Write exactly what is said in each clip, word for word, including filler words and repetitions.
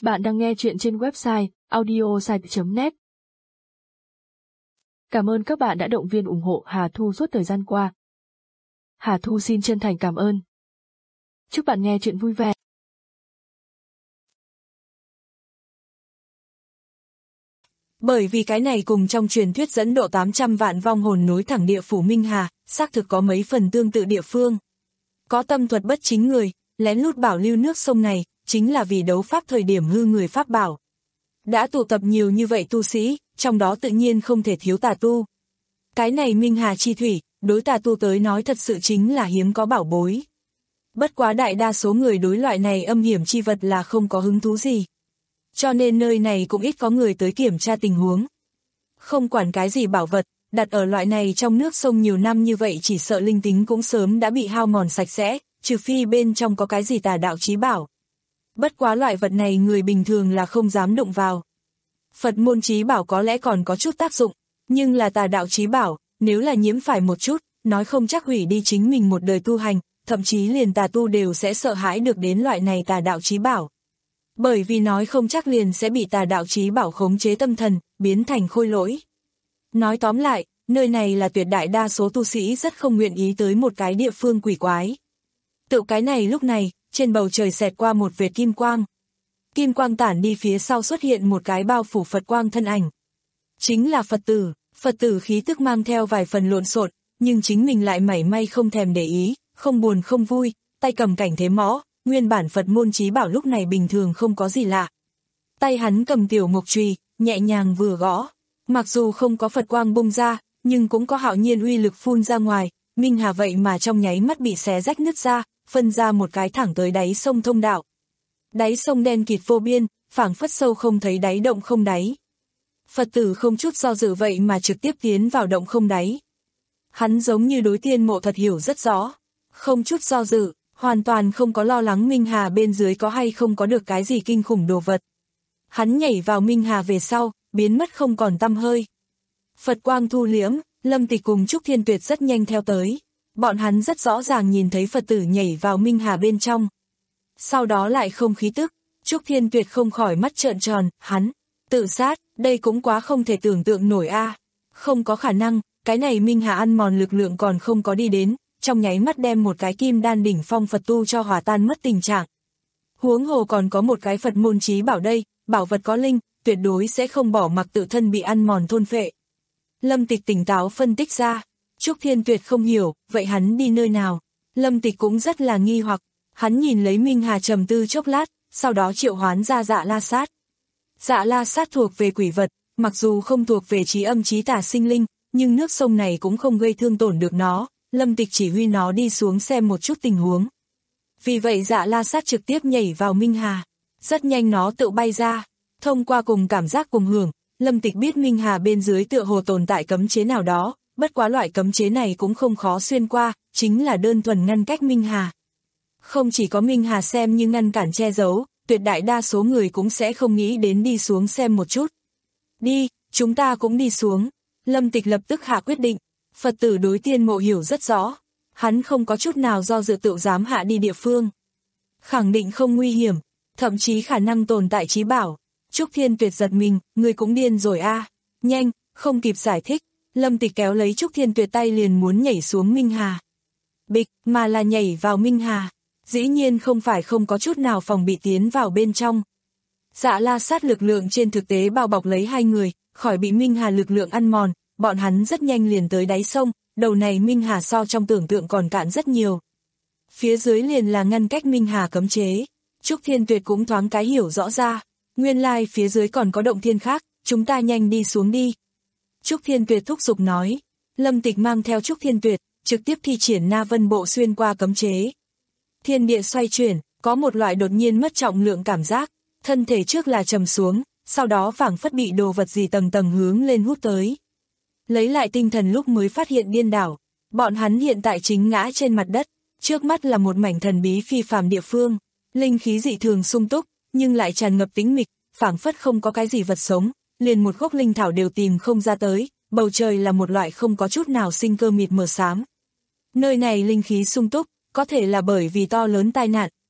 Bạn đang nghe chuyện trên website audiosite chấm net. Cảm ơn các bạn đã động viên ủng hộ Hà Thu suốt thời gian qua. Hà Thu xin chân thành cảm ơn. Chúc bạn nghe chuyện vui vẻ. Bởi vì cái này cùng trong truyền thuyết dẫn độ tám trăm vạn vong hồn nối thẳng địa phủ Minh Hà, xác thực có mấy phần tương tự địa phương. Có tâm thuật bất chính người, lén lút bảo lưu nước sông này, chính là vì đấu pháp thời điểm hư người pháp bảo. Đã tụ tập nhiều như vậy tu sĩ, trong đó tự nhiên không thể thiếu tà tu. Cái này Minh Hà chi thủy, đối tà tu tới nói thật sự chính là hiếm có bảo bối. Bất quá đại đa số người đối loại này âm hiểm chi vật là không có hứng thú gì. Cho nên nơi này cũng ít có người tới kiểm tra tình huống. Không quản cái gì bảo vật, đặt ở loại này trong nước sông nhiều năm như vậy chỉ sợ linh tính cũng sớm đã bị hao mòn sạch sẽ, trừ phi bên trong có cái gì tà đạo chí bảo. Bất quá loại vật này người bình thường là không dám đụng vào. Phật môn chí bảo có lẽ còn có chút tác dụng, nhưng là tà đạo chí bảo, nếu là nhiễm phải một chút, nói không chắc hủy đi chính mình một đời tu hành, thậm chí liền tà tu đều sẽ sợ hãi được đến loại này tà đạo chí bảo. Bởi vì nói không chắc liền sẽ bị tà đạo chí bảo khống chế tâm thần, biến thành khôi lỗi. Nói tóm lại, nơi này là tuyệt đại đa số tu sĩ rất không nguyện ý tới một cái địa phương quỷ quái. Tự cái này lúc này, trên bầu trời xẹt qua một vệt kim quang. Kim quang tản đi phía sau xuất hiện một cái bao phủ Phật quang thân ảnh. Chính là Phật tử, Phật tử khí tức mang theo vài phần lộn xộn, nhưng chính mình lại mảy may không thèm để ý, không buồn không vui, tay cầm cảnh thế mõ, nguyên bản Phật môn chí bảo lúc này bình thường không có gì lạ. Tay hắn cầm tiểu mộc chùy, nhẹ nhàng vừa gõ, mặc dù không có Phật quang bung ra, nhưng cũng có hạo nhiên uy lực phun ra ngoài, Minh Hà vậy mà trong nháy mắt bị xé rách nứt ra, phân ra một cái thẳng tới đáy sông thông đạo. Đáy sông đen kịt vô biên, phảng phất sâu không thấy đáy động không đáy. Phật tử không chút do dự vậy mà trực tiếp tiến vào động không đáy. Hắn giống như đối tiên mộ thật hiểu rất rõ, không chút do dự, hoàn toàn không có lo lắng Minh Hà bên dưới có hay không có được cái gì kinh khủng đồ vật. Hắn nhảy vào Minh Hà về sau, biến mất không còn tăm hơi. Phật quang thu liễm, Lâm Tịch cùng Trúc Thiên Tuyệt rất nhanh theo tới. Bọn hắn rất rõ ràng nhìn thấy Phật tử nhảy vào Minh Hà bên trong. Sau đó lại không khí tức, Trúc Thiên Tuyệt không khỏi mắt trợn tròn, hắn, tự sát, đây cũng quá không thể tưởng tượng nổi a. À. Không có khả năng, cái này Minh Hà ăn mòn lực lượng còn không có đi đến, trong nháy mắt đem một cái kim đan đỉnh phong Phật tu cho hòa tan mất tình trạng. Huống hồ còn có một cái Phật môn chí bảo đây, bảo vật có linh, tuyệt đối sẽ không bỏ mặc tự thân bị ăn mòn thôn phệ. Lâm Tịch tỉnh táo phân tích ra. Trúc Thiên Tuyệt không hiểu, vậy hắn đi nơi nào? Lâm Tịch cũng rất là nghi hoặc, hắn nhìn lấy Minh Hà trầm tư chốc lát, sau đó triệu hoán ra Dạ La Sát. Dạ La Sát thuộc về quỷ vật, mặc dù không thuộc về trí âm trí tà sinh linh, nhưng nước sông này cũng không gây thương tổn được nó, Lâm Tịch chỉ huy nó đi xuống xem một chút tình huống. Vì vậy Dạ La Sát trực tiếp nhảy vào Minh Hà, rất nhanh nó tự bay ra, thông qua cùng cảm giác cùng hưởng, Lâm Tịch biết Minh Hà bên dưới tựa hồ tồn tại cấm chế nào đó. Bất quá loại cấm chế này cũng không khó xuyên qua, chính là đơn thuần ngăn cách Minh Hà. Không chỉ có Minh Hà xem như ngăn cản che giấu, tuyệt đại đa số người cũng sẽ không nghĩ đến đi xuống xem một chút. Đi, chúng ta cũng đi xuống. Lâm Tịch lập tức hạ quyết định, Phật tử đối tiên mộ hiểu rất rõ. Hắn không có chút nào do dự tự dám hạ đi địa phương. Khẳng định không nguy hiểm, thậm chí khả năng tồn tại chí bảo. Trúc Thiên Tuyệt giật mình, người cũng điên rồi a. À. Nhanh, không kịp giải thích. Lâm Tịch kéo lấy Trúc Thiên Tuyệt tay liền muốn nhảy xuống Minh Hà. Bịch, mà là nhảy vào Minh Hà. Dĩ nhiên không phải không có chút nào phòng bị tiến vào bên trong. Dạ La Sát lực lượng trên thực tế bao bọc lấy hai người, khỏi bị Minh Hà lực lượng ăn mòn, bọn hắn rất nhanh liền tới đáy sông, đầu này Minh Hà so trong tưởng tượng còn cạn rất nhiều. Phía dưới liền là ngăn cách Minh Hà cấm chế. Trúc Thiên Tuyệt cũng thoáng cái hiểu rõ ra. Nguyên lai phía dưới còn có động thiên khác, chúng ta nhanh đi xuống đi. Trúc Thiên Tuyệt thúc giục nói, Lâm Tịch mang theo Trúc Thiên Tuyệt, trực tiếp thi triển Na Vân Bộ xuyên qua cấm chế. Thiên địa xoay chuyển, có một loại đột nhiên mất trọng lượng cảm giác, thân thể trước là trầm xuống, sau đó phảng phất bị đồ vật gì tầng tầng hướng lên hút tới. Lấy lại tinh thần lúc mới phát hiện điên đảo, bọn hắn hiện tại chính ngã trên mặt đất, trước mắt là một mảnh thần bí phi phàm địa phương, linh khí dị thường sung túc, nhưng lại tràn ngập tĩnh mịch, phảng phất không có cái gì vật sống. Liền một gốc linh thảo đều tìm không ra tới, bầu trời là một loại không có chút nào sinh cơ mịt mờ xám. Nơi này linh khí sung túc, có thể là bởi vì to lớn tai nạn,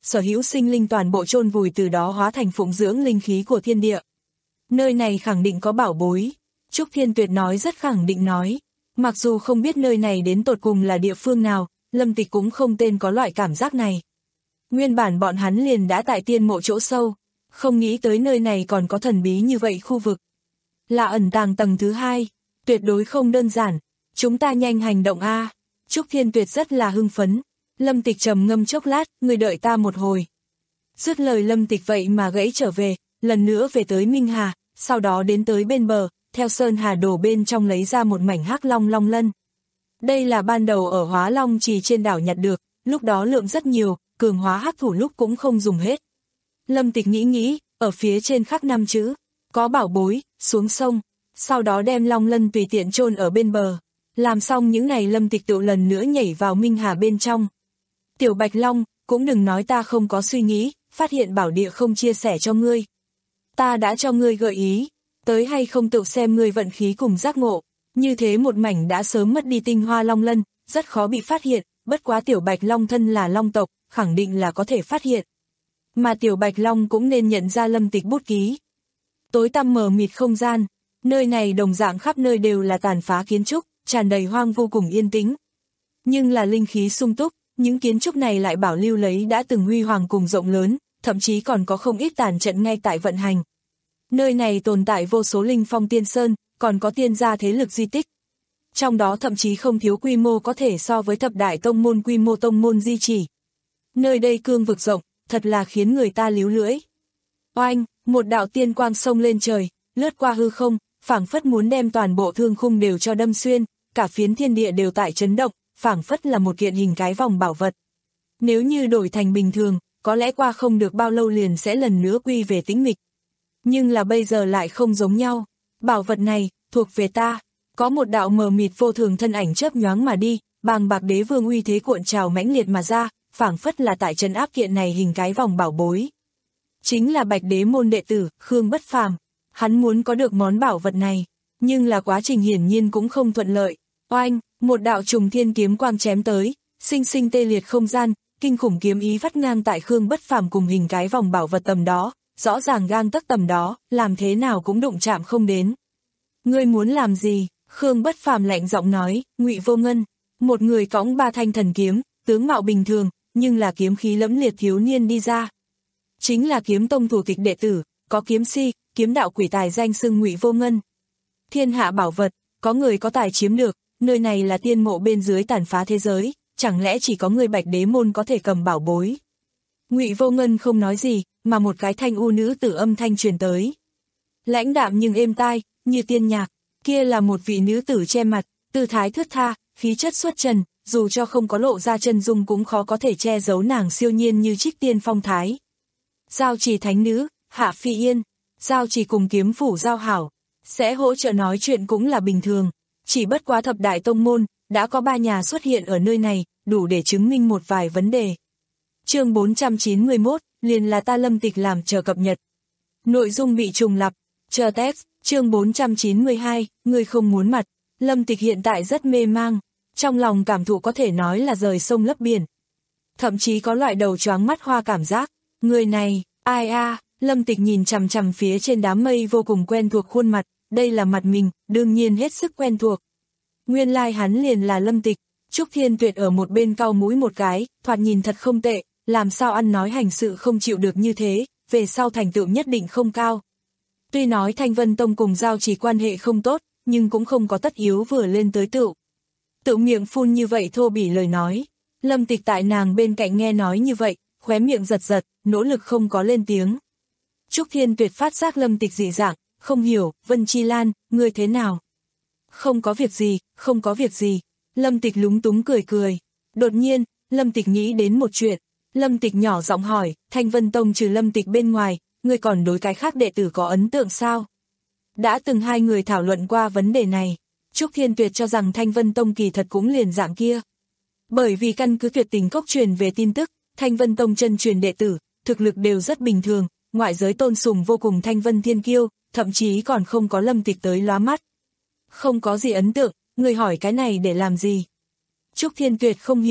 sở hữu sinh linh toàn bộ chôn vùi từ đó hóa thành phụng dưỡng linh khí của thiên địa. Nơi này khẳng định có bảo bối. Trúc Thiên Tuyệt nói rất khẳng định nói. Mặc dù không biết nơi này đến tột cùng là địa phương nào, Lâm Tịch cũng không tên có loại cảm giác này. Nguyên bản bọn hắn liền đã tại tiên mộ chỗ sâu, không nghĩ tới nơi này còn có thần bí như vậy khu vực. Là ẩn tàng tầng thứ hai, tuyệt đối không đơn giản, chúng ta nhanh hành động a. Trúc Thiên Tuyệt rất là hưng phấn. Lâm Tịch trầm ngâm chốc lát, người đợi ta một hồi. Dứt lời Lâm Tịch vậy mà gãy trở về, lần nữa về tới Minh Hà, sau đó đến tới bên bờ, theo sơn hà đổ bên trong lấy ra một mảnh hắc long long lân. Đây là ban đầu ở Hóa Long Trì trên đảo nhặt được, lúc đó lượng rất nhiều, cường hóa hắc thủ lúc cũng không dùng hết. Lâm Tịch nghĩ nghĩ, ở phía trên khắc năm chữ, có bảo bối, xuống sông, sau đó đem long lân tùy tiện chôn ở bên bờ. Làm xong những này Lâm Tịch tự lần nữa nhảy vào Minh Hà bên trong. Tiểu Bạch Long, cũng đừng nói ta không có suy nghĩ, phát hiện bảo địa không chia sẻ cho ngươi. Ta đã cho ngươi gợi ý, tới hay không tự xem ngươi vận khí cùng giác ngộ. Như thế một mảnh đã sớm mất đi tinh hoa long lân, rất khó bị phát hiện, bất quá Tiểu Bạch Long thân là long tộc, khẳng định là có thể phát hiện. Mà Tiểu Bạch Long cũng nên nhận ra Lâm Tịch bút ký. Tối tăm mờ mịt không gian, nơi này đồng dạng khắp nơi đều là tàn phá kiến trúc, tràn đầy hoang vô cùng yên tĩnh. Nhưng là linh khí sung túc, những kiến trúc này lại bảo lưu lấy đã từng huy hoàng cùng rộng lớn, thậm chí còn có không ít tàn trận ngay tại vận hành. Nơi này tồn tại vô số linh phong tiên sơn, còn có tiên gia thế lực di tích. Trong đó thậm chí không thiếu quy mô có thể so với thập đại tông môn quy mô tông môn di chỉ. Nơi đây cương vực rộng, thật là khiến người ta líu lưỡi. Oanh, một đạo tiên quang sông lên trời, lướt qua hư không, phảng phất muốn đem toàn bộ thương khung đều cho đâm xuyên, cả phiến thiên địa đều tại chấn động, phảng phất là một kiện hình cái vòng bảo vật. Nếu như đổi thành bình thường, có lẽ qua không được bao lâu liền sẽ lần nữa quy về tĩnh mịch. Nhưng là bây giờ lại không giống nhau. Bảo vật này, thuộc về ta. Có một đạo mờ mịt vô thường thân ảnh chớp nhoáng mà đi, bàng bạc đế vương uy thế cuộn trào mãnh liệt mà ra, phảng phất là tại trấn áp kiện này hình cái vòng bảo bối. Chính là Bạch Đế môn đệ tử, Khương Bất Phàm. Hắn muốn có được món bảo vật này, nhưng là quá trình hiển nhiên cũng không thuận lợi. Oanh, một đạo trùng thiên kiếm quang chém tới, sinh sinh tê liệt không gian, kinh khủng kiếm ý vắt ngang tại Khương Bất Phàm cùng hình cái vòng bảo vật tầm đó, rõ ràng gang tấc tầm đó, làm thế nào cũng đụng chạm không đến. Ngươi muốn làm gì? Khương Bất Phàm lạnh giọng nói. Ngụy Vô Ngân, một người cõng ba thanh thần kiếm, tướng mạo bình thường, nhưng là kiếm khí lẫm liệt thiếu niên đi ra. Chính là kiếm tông thủ tịch đệ tử, có kiếm si, kiếm đạo quỷ tài danh xưng Ngụy Vô Ngân. Thiên hạ bảo vật, có người có tài chiếm được, nơi này là tiên mộ bên dưới tàn phá thế giới, chẳng lẽ chỉ có người Bạch Đế môn có thể cầm bảo bối? Ngụy Vô Ngân không nói gì, mà một cái thanh u nữ tử âm thanh truyền tới. Lãnh đạm nhưng êm tai, như tiên nhạc, kia là một vị nữ tử che mặt, tư thái thướt tha, khí chất xuất trần, dù cho không có lộ ra chân dung cũng khó có thể che giấu nàng siêu nhiên như trích tiên phong thái. Giao Trì thánh nữ, Hạ Phi Yên, Giao Trì cùng kiếm phủ giao hảo, sẽ hỗ trợ nói chuyện cũng là bình thường, chỉ bất quá thập đại tông môn, đã có ba nhà xuất hiện ở nơi này, đủ để chứng minh một vài vấn đề. Chương bốn trăm chín mươi mốt, liền là ta Lâm Tịch làm chờ cập nhật. Nội dung bị trùng lặp, chờ text, chương bốn trăm chín mươi hai, người không muốn mặt. Lâm Tịch hiện tại rất mê mang, trong lòng cảm thụ có thể nói là rời sông lấp biển. Thậm chí có loại đầu choáng mắt hoa cảm giác, người này, ai a? Lâm Tịch nhìn chằm chằm phía trên đám mây vô cùng quen thuộc khuôn mặt, đây là mặt mình, đương nhiên hết sức quen thuộc. Nguyên lai like hắn liền là Lâm Tịch. Trúc Thiên Tuyệt ở một bên cau mũi một cái, thoạt nhìn thật không tệ, làm sao ăn nói hành sự không chịu được như thế, về sau thành tựu nhất định không cao. Tuy nói Thanh Vân Tông cùng Giao Trì quan hệ không tốt, nhưng cũng không có tất yếu vừa lên tới tựu. Tự miệng phun như vậy thô bỉ lời nói. Lâm Tịch tại nàng bên cạnh nghe nói như vậy, khóe miệng giật giật, nỗ lực không có lên tiếng. Trúc Thiên Tuyệt phát giác Lâm Tịch dị dạng, không hiểu, Vân Chi Lan, ngươi thế nào? Không có việc gì, không có việc gì. Lâm Tịch lúng túng cười cười. Đột nhiên, Lâm Tịch nghĩ đến một chuyện. Lâm Tịch nhỏ giọng hỏi, Thanh Vân Tông trừ Lâm Tịch bên ngoài, ngươi còn đối cái khác đệ tử có ấn tượng sao? Đã từng hai người thảo luận qua vấn đề này. Trúc Thiên Tuyệt cho rằng Thanh Vân Tông kỳ thật cũng liền dạng kia. Bởi vì căn cứ Tuyệt Tình Cốc truyền về tin tức, Thanh Vân Tông chân truyền đệ tử, thực lực đều rất bình thường, ngoại giới tôn sùng vô cùng Thanh Vân Thiên Kiêu, thậm chí còn không có Lâm Tịch tới lóa mắt. Không có gì ấn tượng, người hỏi cái này để làm gì? Trúc Thiên Tuyệt không hiểu.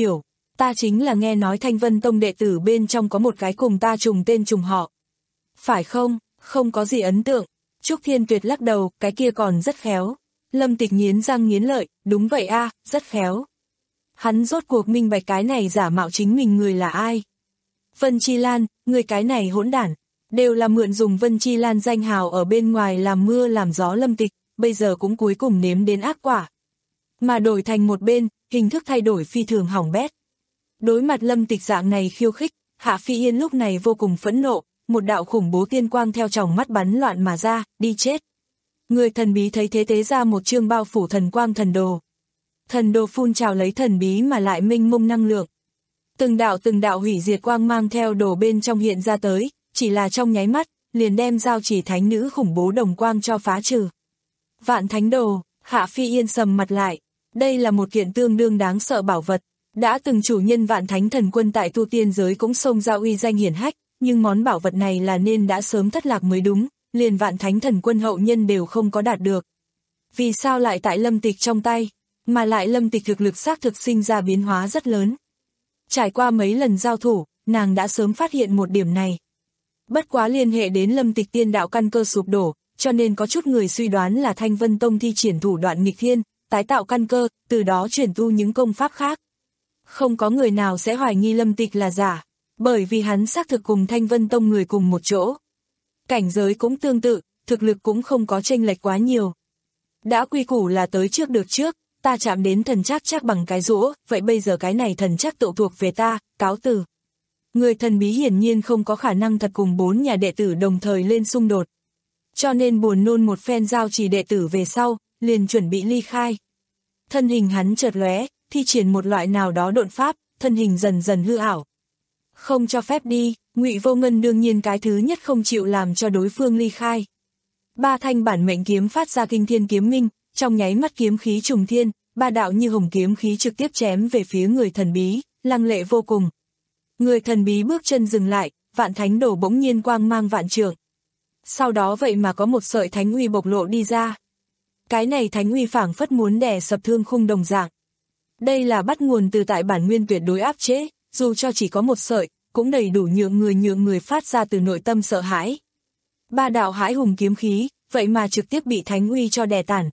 Ta chính là nghe nói Thanh Vân Tông đệ tử bên trong có một cái cùng ta trùng tên trùng họ. Phải không? Không có gì ấn tượng. Trúc Thiên Tuyệt lắc đầu, cái kia còn rất khéo. Lâm Tịch nghiến răng nghiến lợi, đúng vậy a, rất khéo. Hắn rốt cuộc minh bạch cái này giả mạo chính mình người là ai. Vân Chi Lan, người cái này hỗn đản, đều là mượn dùng Vân Chi Lan danh hào ở bên ngoài làm mưa làm gió Lâm Tịch, bây giờ cũng cuối cùng nếm đến ác quả. Mà đổi thành một bên, hình thức thay đổi phi thường hỏng bét. Đối mặt Lâm Tịch dạng này khiêu khích, Hạ Phi Yên lúc này vô cùng phẫn nộ, một đạo khủng bố tiên quang theo tròng mắt bắn loạn mà ra, đi chết. Người thần bí thấy thế tế ra một chương bao phủ thần quang thần đồ. Thần đồ phun trào lấy thần bí mà lại mênh mông năng lượng. Từng đạo từng đạo hủy diệt quang mang theo đồ bên trong hiện ra tới, chỉ là trong nháy mắt, liền đem giao chỉ thánh nữ khủng bố đồng quang cho phá trừ. Vạn thánh đồ, Hạ Phi Yên sầm mặt lại, đây là một kiện tương đương đáng sợ bảo vật. Đã từng chủ nhân Vạn Thánh Thần Quân tại tu tiên giới cũng xông ra uy danh hiển hách, nhưng món bảo vật này là nên đã sớm thất lạc mới đúng, liền Vạn Thánh Thần Quân hậu nhân đều không có đạt được. Vì sao lại tại Lâm Tịch trong tay, mà lại Lâm Tịch thực lực xác thực sinh ra biến hóa rất lớn. Trải qua mấy lần giao thủ, nàng đã sớm phát hiện một điểm này. Bất quá liên hệ đến Lâm Tịch tiên đạo căn cơ sụp đổ, cho nên có chút người suy đoán là Thanh Vân Tông thi triển thủ đoạn nghịch thiên, tái tạo căn cơ, từ đó chuyển tu những công pháp khác. Không có người nào sẽ hoài nghi Lâm Tịch là giả, bởi vì hắn xác thực cùng Thanh Vân Tông người cùng một chỗ. Cảnh giới cũng tương tự, thực lực cũng không có chênh lệch quá nhiều. Đã quy củ là tới trước được trước, ta chạm đến thần trác chắc bằng cái rũa, vậy bây giờ cái này thần trác tự thuộc về ta, cáo từ. Người thần bí hiển nhiên không có khả năng thật cùng bốn nhà đệ tử đồng thời lên xung đột. Cho nên buồn nôn một phen giao chỉ đệ tử về sau, liền chuẩn bị ly khai. Thân hình hắn chợt lóe, thi triển một loại nào đó độn pháp, thân hình dần dần hư ảo. Không cho phép đi, Ngụy Vô Ngân đương nhiên cái thứ nhất không chịu làm cho đối phương ly khai. Ba thanh bản mệnh kiếm phát ra kinh thiên kiếm minh, trong nháy mắt kiếm khí trùng thiên, ba đạo như hồng kiếm khí trực tiếp chém về phía người thần bí, lăng lệ vô cùng. Người thần bí bước chân dừng lại, Vạn Thánh Đồ bỗng nhiên quang mang vạn trượng. Sau đó vậy mà có một sợi thánh uy bộc lộ đi ra. Cái này thánh uy phảng phất muốn đè sập thương khung đồng dạng. Đây là bắt nguồn từ tại bản nguyên tuyệt đối áp chế, dù cho chỉ có một sợi, cũng đầy đủ nhượng người nhượng người phát ra từ nội tâm sợ hãi. Ba đạo hãi hùng kiếm khí, vậy mà trực tiếp bị thánh uy cho đè tản.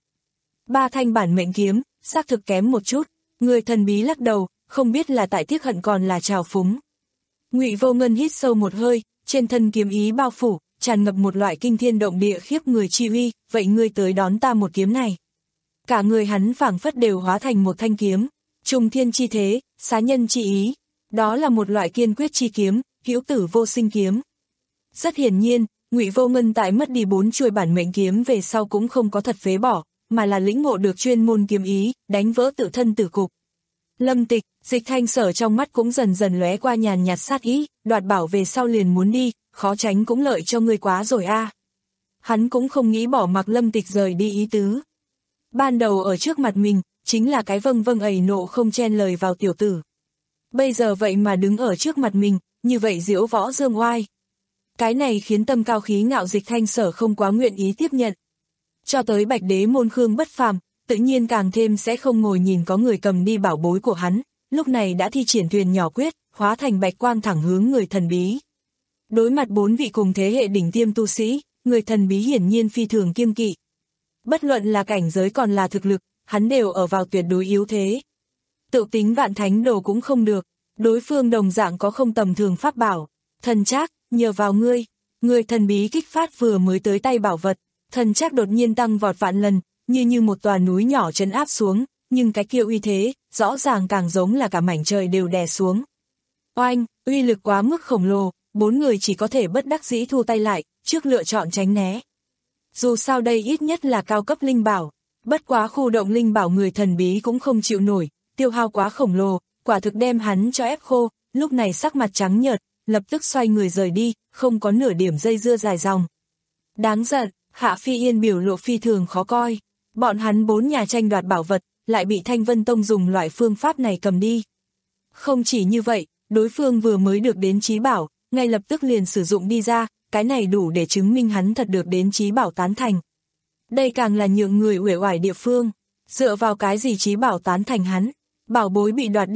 Ba thanh bản mệnh kiếm, xác thực kém một chút, người thần bí lắc đầu, không biết là tại tiếc hận còn là trào phúng. Ngụy Vô Ngân hít sâu một hơi, trên thân kiếm ý bao phủ, tràn ngập một loại kinh thiên động địa khiếp người chi uy, vậy ngươi tới đón ta một kiếm này. Cả người hắn phảng phất đều hóa thành một thanh kiếm, trùng thiên chi thế, xá nhân chi ý, đó là một loại kiên quyết chi kiếm, hữu tử vô sinh kiếm. Rất hiển nhiên, Ngụy Vô Ngân tại mất đi bốn chuôi bản mệnh kiếm về sau cũng không có thật phế bỏ, mà là lĩnh ngộ được chuyên môn kiếm ý, đánh vỡ tự thân tử cục. Lâm Tịch, Dịch Thanh Sở trong mắt cũng dần dần lóe qua nhàn nhạt sát ý, đoạt bảo về sau liền muốn đi, khó tránh cũng lợi cho ngươi quá rồi a. À. Hắn cũng không nghĩ bỏ mặc Lâm Tịch rời đi ý tứ. Ban đầu ở trước mặt mình, chính là cái vâng vâng ẩy nộ không chen lời vào tiểu tử. Bây giờ vậy mà đứng ở trước mặt mình, như vậy diễu võ dương oai. Cái này khiến tâm cao khí ngạo Dịch Thanh Sở không quá nguyện ý tiếp nhận. Cho tới Bạch Đế môn Khương Bất Phàm, tự nhiên càng thêm sẽ không ngồi nhìn có người cầm đi bảo bối của hắn, lúc này đã thi triển thuyền nhỏ quyết, hóa thành bạch quang thẳng hướng người thần bí. Đối mặt bốn vị cùng thế hệ đỉnh tiêm tu sĩ, người thần bí hiển nhiên phi thường kiêng kỵ. Bất luận là cảnh giới còn là thực lực, hắn đều ở vào tuyệt đối yếu thế. Tự tính Vạn Thánh Đồ cũng không được, đối phương đồng dạng có không tầm thường pháp bảo. Thần Trác, nhờ vào ngươi, người thần bí kích phát vừa mới tới tay bảo vật, thần Trác đột nhiên tăng vọt vạn lần, như như một tòa núi nhỏ trấn áp xuống, nhưng cái kia uy thế, rõ ràng càng giống là cả mảnh trời đều đè xuống. Oanh, uy lực quá mức khổng lồ, bốn người chỉ có thể bất đắc dĩ thu tay lại, trước lựa chọn tránh né. Dù sao đây ít nhất là cao cấp linh bảo, bất quá khu động linh bảo người thần bí cũng không chịu nổi, tiêu hao quá khổng lồ, quả thực đem hắn cho ép khô, lúc này sắc mặt trắng nhợt, lập tức xoay người rời đi, không có nửa điểm dây dưa dài dòng. Đáng giận, Hạ Phi Yên biểu lộ phi thường khó coi, bọn hắn bốn nhà tranh đoạt bảo vật, lại bị Thanh Vân Tông dùng loại phương pháp này cầm đi. Không chỉ như vậy, đối phương vừa mới được đến trí bảo, ngay lập tức liền sử dụng đi ra, cái này đủ để chứng minh hắn thật được đến trí bảo tán thành. Đây càng là nhượng người uể oải địa phương, dựa vào cái gì trí bảo tán thành hắn, bảo bối bị đoạt đi,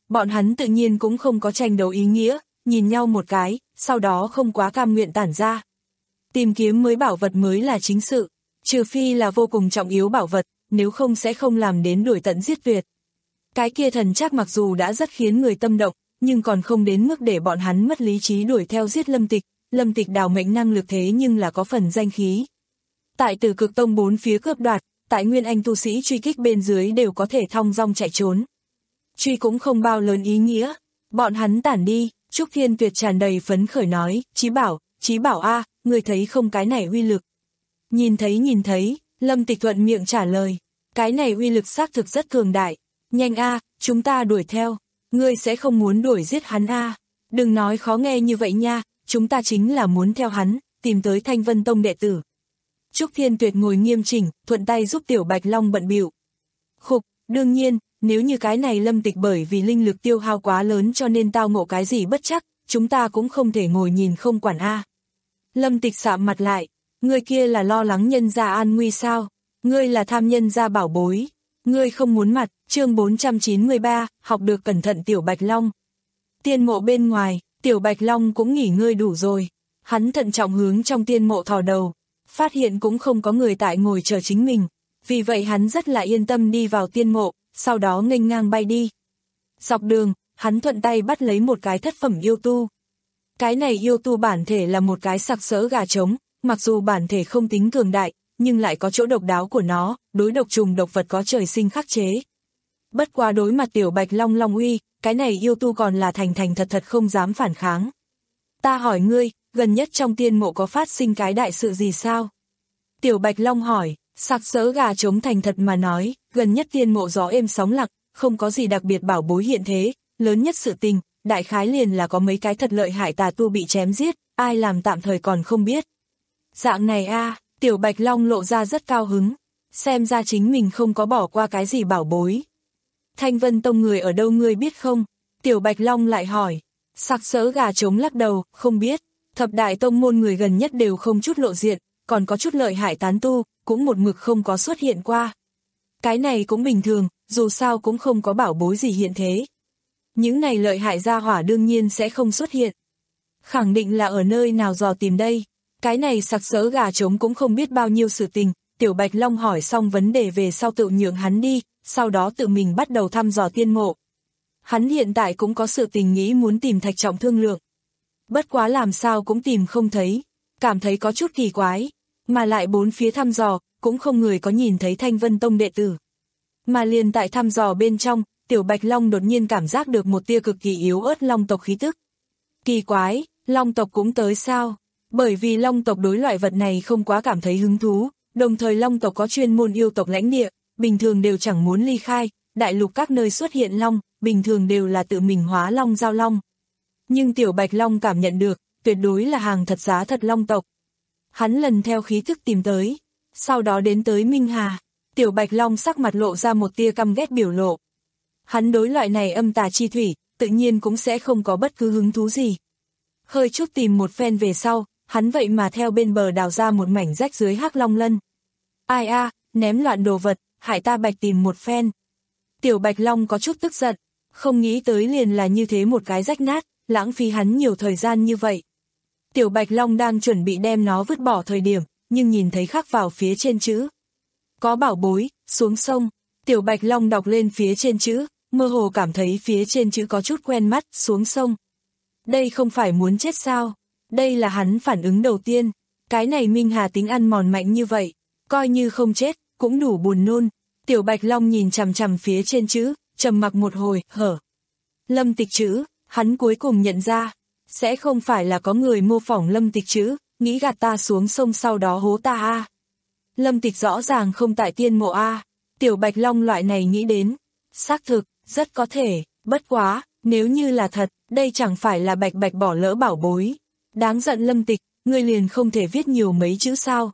bọn hắn tự nhiên cũng không có tranh đấu ý nghĩa, nhìn nhau một cái, sau đó không quá cam nguyện tản ra. Tìm kiếm mới bảo vật mới là chính sự, trừ phi là vô cùng trọng yếu bảo vật, nếu không sẽ không làm đến đuổi tận giết tuyệt. Cái kia thần trác mặc dù đã rất khiến người tâm động, nhưng còn không đến mức để bọn hắn mất lý trí đuổi theo giết Lâm Tịch, Lâm Tịch đào mệnh năng lực thế nhưng là có phần danh khí. Tại Tử Cực Tông bốn phía cướp đoạt, tại Nguyên Anh tu sĩ truy kích bên dưới đều có thể thong dong chạy trốn. Truy cũng không bao lớn ý nghĩa, bọn hắn tản đi, Trúc Thiên Tuyệt tràn đầy phấn khởi nói, Chí Bảo, Chí Bảo a, người thấy không cái này uy lực. Nhìn thấy nhìn thấy, Lâm Tịch thuận miệng trả lời, cái này uy lực xác thực rất cường đại, nhanh a, chúng ta đuổi theo, ngươi sẽ không muốn đuổi giết hắn a, đừng nói khó nghe như vậy nha, chúng ta chính là muốn theo hắn, tìm tới Thanh Vân Tông đệ tử. Trúc Thiên Tuyệt ngồi nghiêm chỉnh, thuận tay giúp Tiểu Bạch Long bận bịu. Khục, đương nhiên, nếu như cái này Lâm Tịch bởi vì linh lực tiêu hao quá lớn cho nên tao ngộ cái gì bất chắc, chúng ta cũng không thể ngồi nhìn không quản a. Lâm Tịch sạm mặt lại, ngươi kia là lo lắng nhân gia an nguy sao? Ngươi là tham nhân gia bảo bối. Ngươi không muốn mặt, chương bốn trăm chín mươi ba, học được cẩn thận Tiểu Bạch Long. Tiên mộ bên ngoài, Tiểu Bạch Long cũng nghỉ ngơi đủ rồi. Hắn thận trọng hướng trong tiên mộ thò đầu, phát hiện cũng không có người tại ngồi chờ chính mình. Vì vậy hắn rất là yên tâm đi vào tiên mộ, sau đó nghênh ngang bay đi. Dọc đường, hắn thuận tay bắt lấy một cái thất phẩm yêu tu. Cái này yêu tu bản thể là một cái sặc sỡ gà trống, mặc dù bản thể không tính cường đại, nhưng lại có chỗ độc đáo của nó, đối độc trùng độc vật có trời sinh khắc chế. Bất quá đối mặt Tiểu Bạch Long Long uy, cái này yêu tu còn là thành thành thật thật không dám phản kháng. Ta hỏi ngươi, gần nhất trong tiên mộ có phát sinh cái đại sự gì sao? Tiểu Bạch Long hỏi, sặc sỡ gà trống thành thật mà nói, gần nhất tiên mộ gió êm sóng lặng, không có gì đặc biệt bảo bối hiện thế, lớn nhất sự tình, đại khái liền là có mấy cái thật lợi hại tà tu bị chém giết, ai làm tạm thời còn không biết. Dạng này a, Tiểu Bạch Long lộ ra rất cao hứng, xem ra chính mình không có bỏ qua cái gì bảo bối. Thanh Vân Tông người ở đâu ngươi biết không? Tiểu Bạch Long lại hỏi, sặc sỡ gà trống lắc đầu, không biết, thập đại tông môn người gần nhất đều không chút lộ diện, còn có chút lợi hại tán tu, cũng một mực không có xuất hiện qua. Cái này cũng bình thường, dù sao cũng không có bảo bối gì hiện thế. Những này lợi hại gia hỏa đương nhiên sẽ không xuất hiện. Khẳng định là ở nơi nào dò tìm đây. Cái này sặc sỡ gà trống cũng không biết bao nhiêu sự tình. Tiểu Bạch Long hỏi xong vấn đề về sau tự nhượng hắn đi, sau đó tự mình bắt đầu thăm dò tiên mộ. Hắn hiện tại cũng có sự tình nghĩ muốn tìm Thạch Trọng thương lượng. Bất quá làm sao cũng tìm không thấy, cảm thấy có chút kỳ quái, mà lại bốn phía thăm dò, cũng không người có nhìn thấy Thanh Vân Tông đệ tử. Mà liền tại thăm dò bên trong, Tiểu Bạch Long đột nhiên cảm giác được một tia cực kỳ yếu ớt long tộc khí tức. Kỳ quái, long tộc cũng tới sao? Bởi vì long tộc đối loại vật này không quá cảm thấy hứng thú, đồng thời long tộc có chuyên môn yêu tộc lãnh địa, bình thường đều chẳng muốn ly khai, đại lục các nơi xuất hiện long, bình thường đều là tự mình hóa long giao long. Nhưng Tiểu Bạch Long cảm nhận được, tuyệt đối là hàng thật giá thật long tộc. Hắn lần theo khí thức tìm tới, sau đó đến tới Minh Hà, Tiểu Bạch Long sắc mặt lộ ra một tia căm ghét biểu lộ. Hắn đối loại này âm tà chi thủy, tự nhiên cũng sẽ không có bất cứ hứng thú gì. Hơi chút tìm một phen về sau, hắn vậy mà theo bên bờ đào ra một mảnh rách dưới hắc long lân. Ai a, ném loạn đồ vật, hại ta Bạch tìm một phen. Tiểu Bạch Long có chút tức giận, không nghĩ tới liền là như thế một cái rách nát, lãng phí hắn nhiều thời gian như vậy. Tiểu Bạch Long đang chuẩn bị đem nó vứt bỏ thời điểm, nhưng nhìn thấy khắc vào phía trên chữ. Có bảo bối, xuống sông. Tiểu Bạch Long đọc lên phía trên chữ, mơ hồ cảm thấy phía trên chữ có chút quen mắt, xuống sông. Đây không phải muốn chết sao? Đây là hắn phản ứng đầu tiên. Cái này Minh Hà tính ăn mòn mạnh như vậy, coi như không chết, cũng đủ buồn nôn. Tiểu Bạch Long nhìn chằm chằm phía trên chữ, trầm mặc một hồi, hở. Lâm Tịch chữ, hắn cuối cùng nhận ra, sẽ không phải là có người mô phỏng Lâm Tịch chữ, nghĩ gạt ta xuống sông sau đó hố ta a. Lâm Tịch rõ ràng không tại tiên mộ a. Tiểu Bạch Long loại này nghĩ đến, xác thực, rất có thể, bất quá, nếu như là thật, đây chẳng phải là bạch bạch bỏ lỡ bảo bối. Đáng giận Lâm Tịch, ngươi liền không thể viết nhiều mấy chữ sao.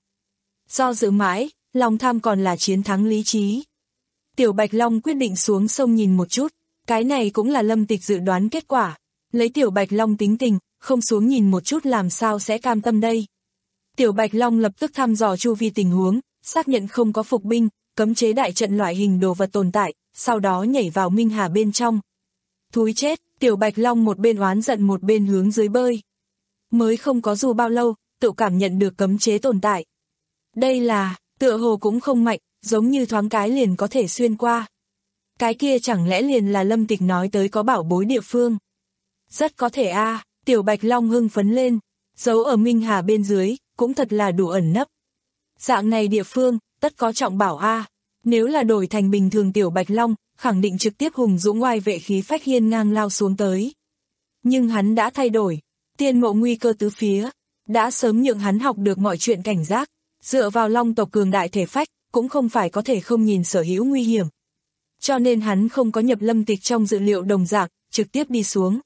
Do dự mãi, lòng tham còn là chiến thắng lý trí. Tiểu Bạch Long quyết định xuống sông nhìn một chút, cái này cũng là Lâm Tịch dự đoán kết quả. Lấy Tiểu Bạch Long tính tình, không xuống nhìn một chút làm sao sẽ cam tâm đây. Tiểu Bạch Long lập tức thăm dò chu vi tình huống, xác nhận không có phục binh, cấm chế đại trận loại hình đồ vật tồn tại, sau đó nhảy vào Minh Hà bên trong. Thúi chết, Tiểu Bạch Long một bên oán giận một bên hướng dưới bơi. Mới không có dù bao lâu, tự cảm nhận được cấm chế tồn tại. Đây là, tựa hồ cũng không mạnh, giống như thoáng cái liền có thể xuyên qua. Cái kia chẳng lẽ liền là Lâm Tịch nói tới có bảo bối địa phương. Rất có thể a à, Tiểu Bạch Long hưng phấn lên, giấu ở Minh Hà bên dưới, cũng thật là đủ ẩn nấp. Dạng này địa phương, tất có trọng bảo a à. Nếu là đổi thành bình thường Tiểu Bạch Long, khẳng định trực tiếp hùng dũng oai vệ khí phách hiên ngang lao xuống tới. Nhưng hắn đã thay đổi, tiên mộ nguy cơ tứ phía, đã sớm nhượng hắn học được mọi chuyện cảnh giác, dựa vào Long tộc cường đại thể phách, cũng không phải có thể không nhìn sở hữu nguy hiểm. Cho nên hắn không có nhập Lâm Tịch trong dự liệu đồng dạng, trực tiếp đi xuống.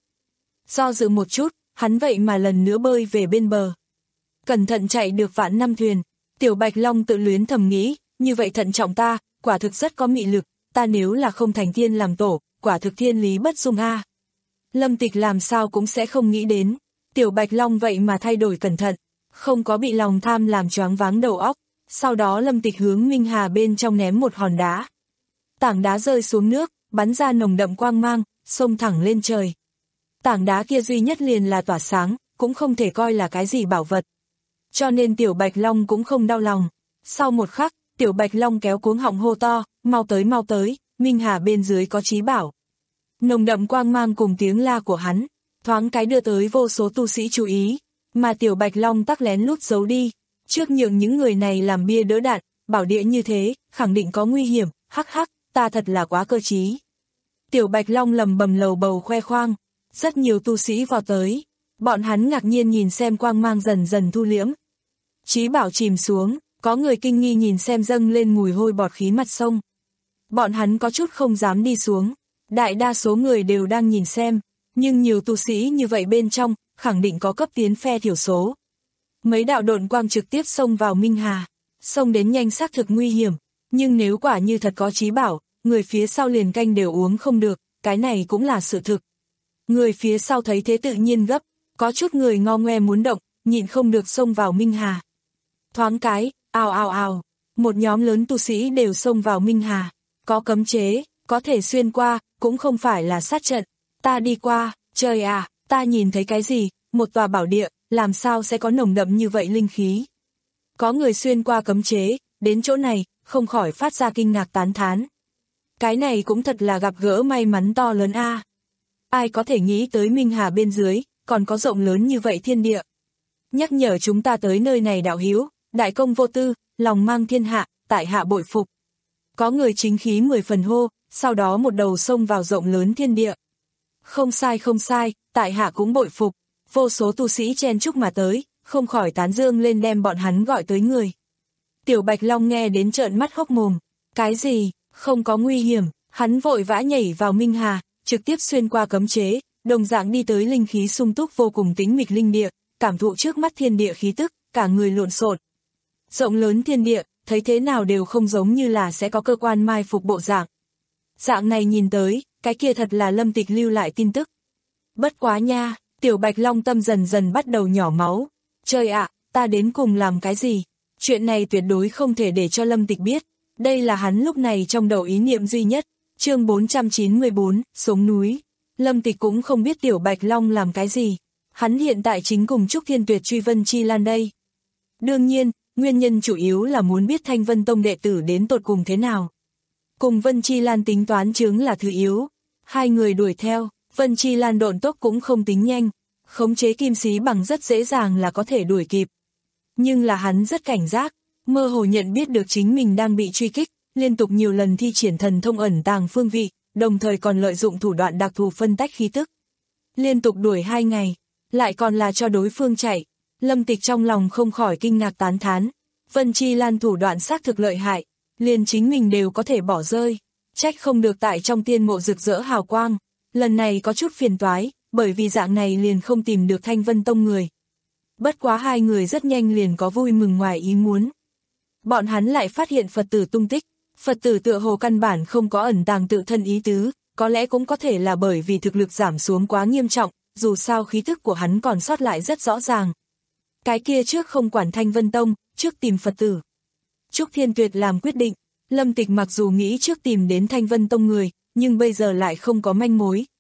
Do dự một chút, hắn vậy mà lần nữa bơi về bên bờ. Cẩn thận chạy được vạn năm thuyền, Tiểu Bạch Long tự luyến thầm nghĩ, như vậy thận trọng ta, quả thực rất có mị lực, ta nếu là không thành tiên làm tổ, quả thực thiên lý bất dung a. Lâm Tịch làm sao cũng sẽ không nghĩ đến, Tiểu Bạch Long vậy mà thay đổi cẩn thận, không có bị lòng tham làm choáng váng đầu óc. Sau đó Lâm Tịch hướng Minh Hà bên trong ném một hòn đá. Tảng đá rơi xuống nước, bắn ra nồng đậm quang mang, xông thẳng lên trời. Tảng đá kia duy nhất liền là tỏa sáng, cũng không thể coi là cái gì bảo vật. Cho nên Tiểu Bạch Long cũng không đau lòng. Sau một khắc, Tiểu Bạch Long kéo cuống họng hô to, mau tới mau tới, Minh Hà bên dưới có chí bảo. Nồng đậm quang mang cùng tiếng la của hắn, thoáng cái đưa tới vô số tu sĩ chú ý, mà Tiểu Bạch Long tắc lén lút giấu đi. Trước nhượng những người này làm bia đỡ đạn, bảo địa như thế, khẳng định có nguy hiểm, hắc hắc, ta thật là quá cơ trí. Tiểu Bạch Long lầm bầm lầu bầu khoe khoang, rất nhiều tu sĩ vào tới, bọn hắn ngạc nhiên nhìn xem quang mang dần dần thu liễm. Chí bảo chìm xuống, có người kinh nghi nhìn xem dâng lên mùi hôi bọt khí mặt sông. Bọn hắn có chút không dám đi xuống, đại đa số người đều đang nhìn xem, nhưng nhiều tu sĩ như vậy bên trong, khẳng định có cấp tiến phe thiểu số. Mấy đạo độn quang trực tiếp xông vào Minh Hà, xông đến nhanh xác thực nguy hiểm, nhưng nếu quả như thật có chí bảo, người phía sau liền canh đều uống không được, cái này cũng là sự thực. Người phía sau thấy thế tự nhiên gấp, có chút người ngo ngoe muốn động, nhịn không được xông vào Minh Hà. Thoáng cái, ào ào ào, một nhóm lớn tu sĩ đều xông vào Minh Hà, có cấm chế, có thể xuyên qua, cũng không phải là sát trận. Ta đi qua, trời à, ta nhìn thấy cái gì, một tòa bảo địa, làm sao sẽ có nồng đậm như vậy linh khí. Có người xuyên qua cấm chế, đến chỗ này, không khỏi phát ra kinh ngạc tán thán. Cái này cũng thật là gặp gỡ may mắn to lớn a. À. Ai có thể nghĩ tới Minh Hà bên dưới, còn có rộng lớn như vậy thiên địa. Nhắc nhở chúng ta tới nơi này đạo hiếu, đại công vô tư, lòng mang thiên hạ, tại hạ bội phục. Có người chính khí mười phần hô, sau đó một đầu xông vào rộng lớn thiên địa. Không sai không sai, tại hạ cũng bội phục. Vô số tu sĩ chen chúc mà tới, không khỏi tán dương lên đem bọn hắn gọi tới người. Tiểu Bạch Long nghe đến trợn mắt hốc mồm. Cái gì, không có nguy hiểm, hắn vội vã nhảy vào Minh Hà, trực tiếp xuyên qua cấm chế, đồng dạng đi tới linh khí sung túc vô cùng tĩnh mịch linh địa, cảm thụ trước mắt thiên địa khí tức, cả người lộn xộn. Rộng lớn thiên địa, thấy thế nào đều không giống như là sẽ có cơ quan mai phục bộ dạng. Dạng này nhìn tới, cái kia thật là Lâm Tịch lưu lại tin tức. Bất quá nha, Tiểu Bạch Long tâm dần dần bắt đầu nhỏ máu. Trời ạ, à, ta đến cùng làm cái gì? Chuyện này tuyệt đối không thể để cho Lâm Tịch biết. Đây là hắn lúc này trong đầu ý niệm duy nhất. Chương bốn trăm chín mươi bốn, Sống núi. Lâm Tịch cũng không biết Tiểu Bạch Long làm cái gì. Hắn hiện tại chính cùng Trúc Thiên Tuyệt truy Vân Chi Lan đây. Đương nhiên, nguyên nhân chủ yếu là muốn biết Thanh Vân Tông đệ tử đến tột cùng thế nào. Cùng Vân Chi Lan tính toán chướng là thứ yếu. Hai người đuổi theo, Vân Chi Lan độn tốc cũng không tính nhanh. Khống chế kim xí bằng rất dễ dàng là có thể đuổi kịp. Nhưng là hắn rất cảnh giác, mơ hồ nhận biết được chính mình đang bị truy kích, liên tục nhiều lần thi triển thần thông ẩn tàng phương vị, đồng thời còn lợi dụng thủ đoạn đặc thù phân tách khí tức. Liên tục đuổi hai ngày, lại còn là cho đối phương chạy. Lâm Tịch trong lòng không khỏi kinh ngạc tán thán. Vân Chi Lan thủ đoạn xác thực lợi hại, liền chính mình đều có thể bỏ rơi. Trách không được tại trong tiên mộ rực rỡ hào quang. Lần này có chút phiền toái, bởi vì dạng này liền không tìm được Thanh Vân Tông người. Bất quá hai người rất nhanh liền có vui mừng ngoài ý muốn. Bọn hắn lại phát hiện Phật tử tung tích. Phật tử tựa hồ căn bản không có ẩn tàng tự thân ý tứ, có lẽ cũng có thể là bởi vì thực lực giảm xuống quá nghiêm trọng, dù sao khí thức của hắn còn sót lại rất rõ ràng. Cái kia trước không quản Thanh Vân Tông, trước tìm Phật tử. Trúc Thiên Tuyệt làm quyết định, Lâm Tịch mặc dù nghĩ trước tìm đến Thanh Vân Tông người, nhưng bây giờ lại không có manh mối,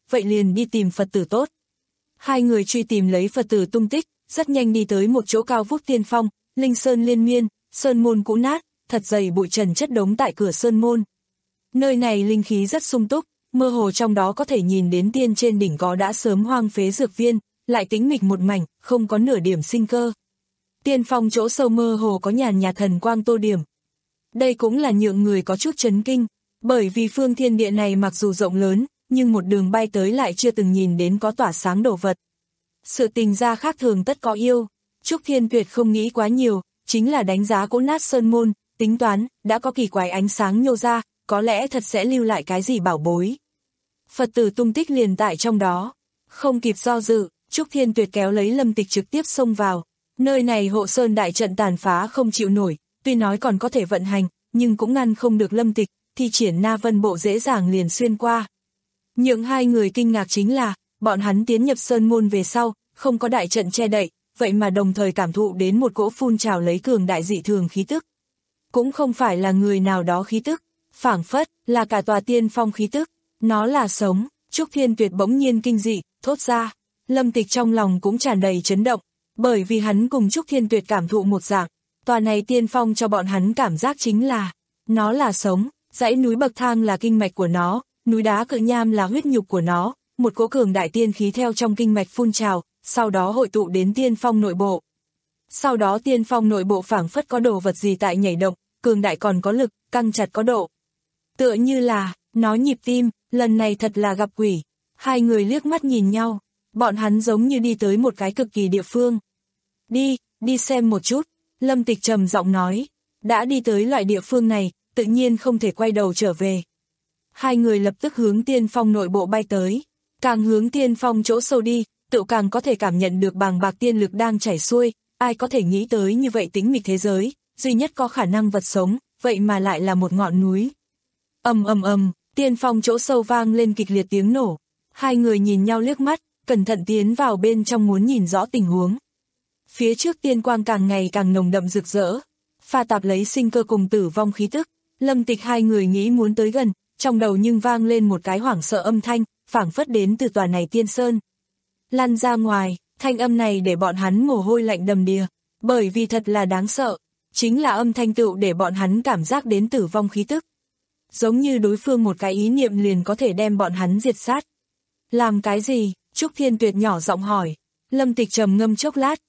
vậy liền đi tìm Phật tử tốt. Hai người truy tìm lấy Phật tử tung tích, rất nhanh đi tới một chỗ cao vút tiên phong, linh sơn liên miên, sơn môn cũ nát, thật dày bụi trần chất đống tại cửa sơn môn. Nơi này linh khí rất sung túc, mơ hồ trong đó có thể nhìn đến tiên trên đỉnh có đã sớm hoang phế dược viên, lại tĩnh mịch một mảnh, không có nửa điểm sinh cơ. Tiên phong chỗ sâu mơ hồ có nhàn nhạt thần quang tô điểm. Đây cũng là nhượng người có chút chấn kinh, bởi vì phương thiên địa này mặc dù rộng lớn, nhưng một đường bay tới lại chưa từng nhìn đến có tỏa sáng đồ vật. Sự tình ra khác thường tất có yêu, Trúc Thiên Tuyệt không nghĩ quá nhiều, chính là đánh giá cỗ nát sơn môn, tính toán, đã có kỳ quái ánh sáng nhô ra, có lẽ thật sẽ lưu lại cái gì bảo bối. Phật tử tung tích liền tại trong đó, không kịp do dự, Trúc Thiên Tuyệt kéo lấy Lâm Tịch trực tiếp xông vào. Nơi này hộ sơn đại trận tàn phá không chịu nổi, tuy nói còn có thể vận hành, nhưng cũng ngăn không được Lâm Tịch, thi triển Na Vân Bộ dễ dàng liền xuyên qua. Nhượng hai người kinh ngạc chính là, bọn hắn tiến nhập sơn môn về sau, không có đại trận che đậy, vậy mà đồng thời cảm thụ đến một cỗ phun trào lấy cường đại dị thường khí tức. Cũng không phải là người nào đó khí tức, phảng phất, là cả tòa tiên phong khí tức, nó là sống. Trúc Thiên Tuyệt bỗng nhiên kinh dị, thốt ra. Lâm Tịch trong lòng cũng tràn đầy chấn động, bởi vì hắn cùng Trúc Thiên Tuyệt cảm thụ một dạng, tòa này tiên phong cho bọn hắn cảm giác chính là, nó là sống, dãy núi bậc thang là kinh mạch của nó, núi đá cự nham là huyết nhục của nó, một cỗ cường đại tiên khí theo trong kinh mạch phun trào, sau đó hội tụ đến tiên phong nội bộ. Sau đó tiên phong nội bộ phảng phất có đồ vật gì tại nhảy động, cường đại còn có lực, căng chặt có độ. Tựa như là, nó nhịp tim, lần này thật là gặp quỷ. Hai người liếc mắt nhìn nhau, bọn hắn giống như đi tới một cái cực kỳ địa phương. Đi, đi xem một chút, Lâm Tịch trầm giọng nói, đã đi tới loại địa phương này, tự nhiên không thể quay đầu trở về. Hai người lập tức hướng tiên phong nội bộ bay tới, càng hướng tiên phong chỗ sâu đi, tự càng có thể cảm nhận được bàng bạc tiên lực đang chảy xuôi, ai có thể nghĩ tới như vậy tĩnh mịch thế giới, duy nhất có khả năng vật sống, vậy mà lại là một ngọn núi. Ầm ầm ầm, tiên phong chỗ sâu vang lên kịch liệt tiếng nổ, hai người nhìn nhau liếc mắt, cẩn thận tiến vào bên trong muốn nhìn rõ tình huống. Phía trước tiên quang càng ngày càng nồng đậm rực rỡ, pha tạp lấy sinh cơ cùng tử vong khí tức. Lâm Tịch hai người nghĩ muốn tới gần, trong đầu nhưng vang lên một cái hoảng sợ âm thanh, phảng phất đến từ tòa này tiên sơn. Lăn ra ngoài, thanh âm này để bọn hắn mồ hôi lạnh đầm đìa, bởi vì thật là đáng sợ, chính là âm thanh tựu để bọn hắn cảm giác đến tử vong khí tức. Giống như đối phương một cái ý niệm liền có thể đem bọn hắn diệt sát. Làm cái gì? Trúc Thiên Tuyệt nhỏ giọng hỏi. Lâm Tịch trầm ngâm chốc lát.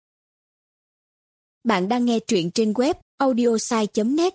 Bạn đang nghe truyện trên web audiosai chấm net.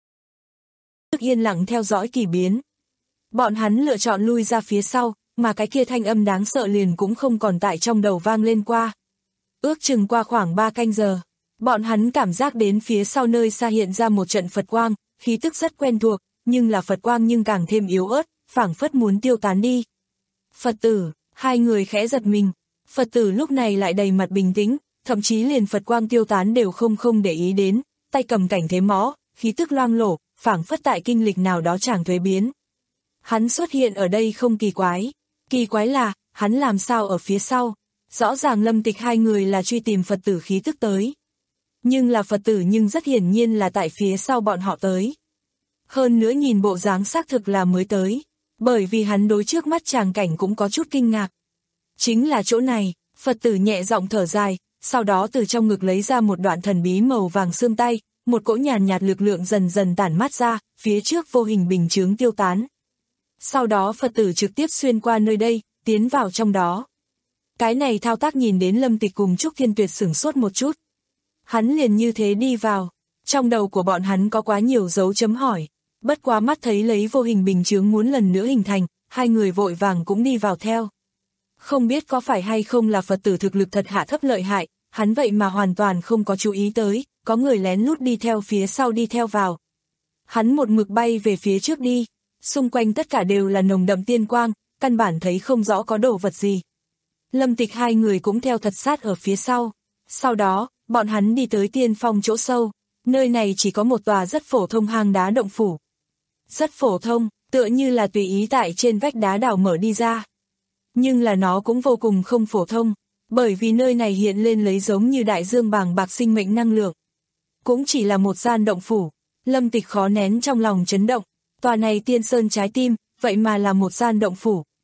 Yên lặng theo dõi kỳ biến. Bọn hắn lựa chọn lui ra phía sau, mà cái kia thanh âm đáng sợ liền cũng không còn tại trong đầu vang lên qua. Ước chừng qua khoảng ba canh giờ, bọn hắn cảm giác đến phía sau nơi xa hiện ra một trận Phật quang, khí tức rất quen thuộc, nhưng là Phật quang nhưng càng thêm yếu ớt, phảng phất muốn tiêu tán đi. Phật tử, hai người khẽ giật mình, Phật tử lúc này lại đầy mặt bình tĩnh, thậm chí liền Phật quang tiêu tán đều không không để ý đến, tay cầm cảnh thế mõ, khí tức loang lổ, phảng phất tại kinh lịch nào đó chàng thuế biến. Hắn xuất hiện ở đây không kỳ quái, kỳ quái là, hắn làm sao ở phía sau, rõ ràng Lâm Tịch hai người là truy tìm Phật tử khí tức tới. Nhưng là Phật tử nhưng rất hiển nhiên là tại phía sau bọn họ tới. Hơn nữa nhìn bộ dáng xác thực là mới tới, bởi vì hắn đối trước mắt chàng cảnh cũng có chút kinh ngạc. Chính là chỗ này, Phật tử nhẹ giọng thở dài, sau đó từ trong ngực lấy ra một đoạn thần bí màu vàng xương tay, một cỗ nhàn nhạt lực lượng dần dần tản mát ra, phía trước vô hình bình chướng tiêu tán. Sau đó Phật tử trực tiếp xuyên qua nơi đây, tiến vào trong đó. Cái này thao tác nhìn đến Lâm Tịch cùng Trúc Thiên Tuyệt sửng sốt một chút. Hắn liền như thế đi vào, trong đầu của bọn hắn có quá nhiều dấu chấm hỏi, bất quá mắt thấy lấy vô hình bình chướng muốn lần nữa hình thành, hai người vội vàng cũng đi vào theo. Không biết có phải hay không là Phật tử thực lực thật hạ thấp lợi hại, hắn vậy mà hoàn toàn không có chú ý tới, có người lén lút đi theo phía sau đi theo vào. Hắn một mực bay về phía trước đi, xung quanh tất cả đều là nồng đậm tiên quang, căn bản thấy không rõ có đồ vật gì. Lâm Tịch hai người cũng theo thật sát ở phía sau. Sau đó, bọn hắn đi tới tiên phong chỗ sâu, nơi này chỉ có một tòa rất phổ thông hang đá động phủ. Rất phổ thông, tựa như là tùy ý tại trên vách đá đào mở đi ra. Nhưng là nó cũng vô cùng không phổ thông, bởi vì nơi này hiện lên lấy giống như đại dương bàng bạc sinh mệnh năng lượng. Cũng chỉ là một gian động phủ, Lâm Tịch khó nén trong lòng chấn động, tòa này tiên sơn trái tim, vậy mà là một gian động phủ.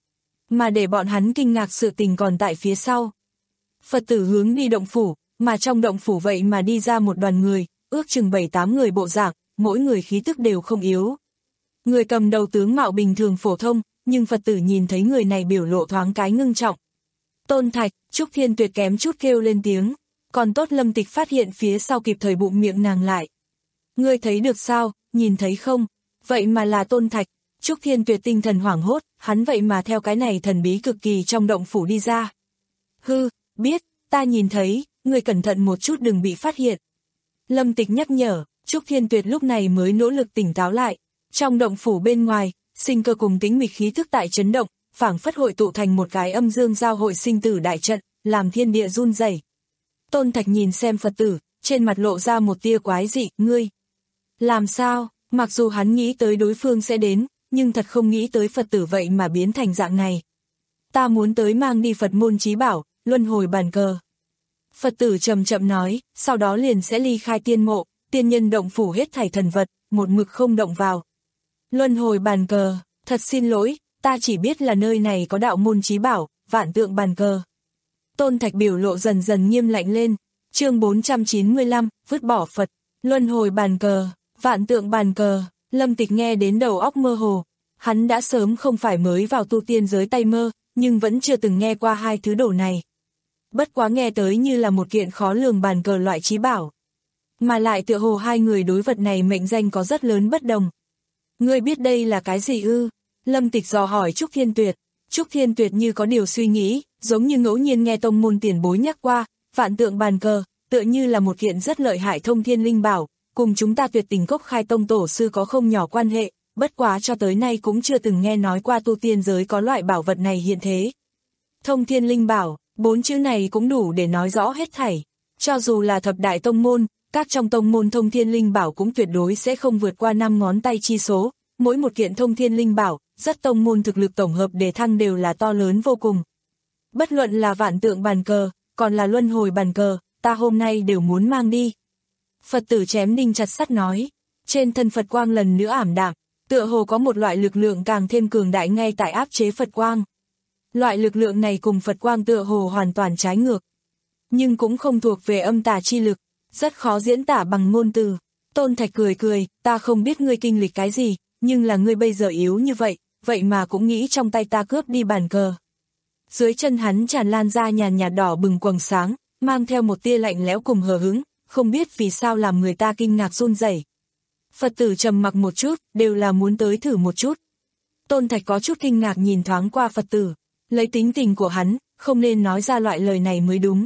mà để bọn hắn kinh ngạc sự tình còn tại phía sau. Phật tử hướng đi động phủ, mà trong động phủ vậy mà đi ra một đoàn người, ước chừng bảy tám người bộ dạng, mỗi người khí tức đều không yếu. Người cầm đầu tướng mạo bình thường phổ thông, nhưng Phật tử nhìn thấy người này biểu lộ thoáng cái ngưng trọng. Tôn Thạch, Trúc Thiên Tuyệt kém chút kêu lên tiếng, còn tốt Lâm Tịch phát hiện phía sau kịp thời bụng miệng nàng lại. Ngươi thấy được sao, nhìn thấy không? Vậy mà là Tôn Thạch. Trúc Thiên Tuyệt tinh thần hoảng hốt, hắn vậy mà theo cái này thần bí cực kỳ trong động phủ đi ra. Hư, biết, ta nhìn thấy, ngươi cẩn thận một chút đừng bị phát hiện. Lâm Tịch nhắc nhở, Trúc Thiên Tuyệt lúc này mới nỗ lực tỉnh táo lại. Trong động phủ bên ngoài, sinh cơ cùng tĩnh mịch khí thức tại chấn động, phảng phất hội tụ thành một cái âm dương giao hội sinh tử đại trận, làm thiên địa run rẩy. Tôn Thạch nhìn xem Phật tử, trên mặt lộ ra một tia quái dị, ngươi. Làm sao, mặc dù hắn nghĩ tới đối phương sẽ đến, nhưng thật không nghĩ tới Phật tử vậy mà biến thành dạng này. Ta muốn tới mang đi Phật môn chí bảo, luân hồi bàn cờ. Phật tử chậm chậm nói, sau đó liền sẽ ly khai tiên mộ, tiên nhân động phủ hết thảy thần vật, một mực không động vào. Luân hồi bàn cờ, thật xin lỗi, ta chỉ biết là nơi này có đạo môn chí bảo, vạn tượng bàn cờ. Tôn Thạch biểu lộ dần dần nghiêm lạnh lên, chương bốn trăm chín mươi lăm, vứt bỏ Phật, luân hồi bàn cờ, vạn tượng bàn cờ, Lâm Tịch nghe đến đầu óc mơ hồ, hắn đã sớm không phải mới vào tu tiên giới tay mơ, nhưng vẫn chưa từng nghe qua hai thứ đồ này. Bất quá nghe tới như là một kiện khó lường bàn cờ loại chí bảo. Mà lại tựa hồ hai người đối vật này mệnh danh có rất lớn bất đồng. Ngươi biết đây là cái gì ư? Lâm Tịch dò hỏi Trúc Thiên Tuyệt. Trúc Thiên Tuyệt như có điều suy nghĩ, giống như ngẫu nhiên nghe tông môn tiền bối nhắc qua, vạn tượng bàn cờ, tựa như là một kiện rất lợi hại thông thiên linh bảo, cùng chúng ta Tuyệt Tình Cốc khai tông tổ sư có không nhỏ quan hệ, bất quá cho tới nay cũng chưa từng nghe nói qua tu tiên giới có loại bảo vật này hiện thế. Thông thiên linh bảo, bốn chữ này cũng đủ để nói rõ hết thảy. Cho dù là thập đại tông môn, các trong tông môn thông thiên linh bảo cũng tuyệt đối sẽ không vượt qua năm ngón tay chi số, mỗi một kiện thông thiên linh bảo, rất tông môn thực lực tổng hợp đề thăng đều là to lớn vô cùng. Bất luận là vạn tượng bàn cờ, còn là luân hồi bàn cờ, ta hôm nay đều muốn mang đi. Phật tử chém đinh chặt sắt nói, trên thân Phật quang lần nữa ảm đạm, tựa hồ có một loại lực lượng càng thêm cường đại ngay tại áp chế Phật quang. Loại lực lượng này cùng Phật quang tựa hồ hoàn toàn trái ngược, nhưng cũng không thuộc về âm tà chi lực, rất khó diễn tả bằng ngôn từ. Tôn Thạch cười cười, ta không biết ngươi kinh lịch cái gì, nhưng là ngươi bây giờ yếu như vậy, vậy mà cũng nghĩ trong tay ta cướp đi bàn cờ. Dưới chân hắn tràn lan ra nhàn nhạt đỏ bừng quầng sáng, mang theo một tia lạnh lẽo cùng hờ hững, không biết vì sao làm người ta kinh ngạc run rẩy. Phật tử trầm mặc một chút, đều là muốn tới thử một chút. Tôn Thạch có chút kinh ngạc nhìn thoáng qua Phật tử, lấy tính tình của hắn, không nên nói ra loại lời này mới đúng.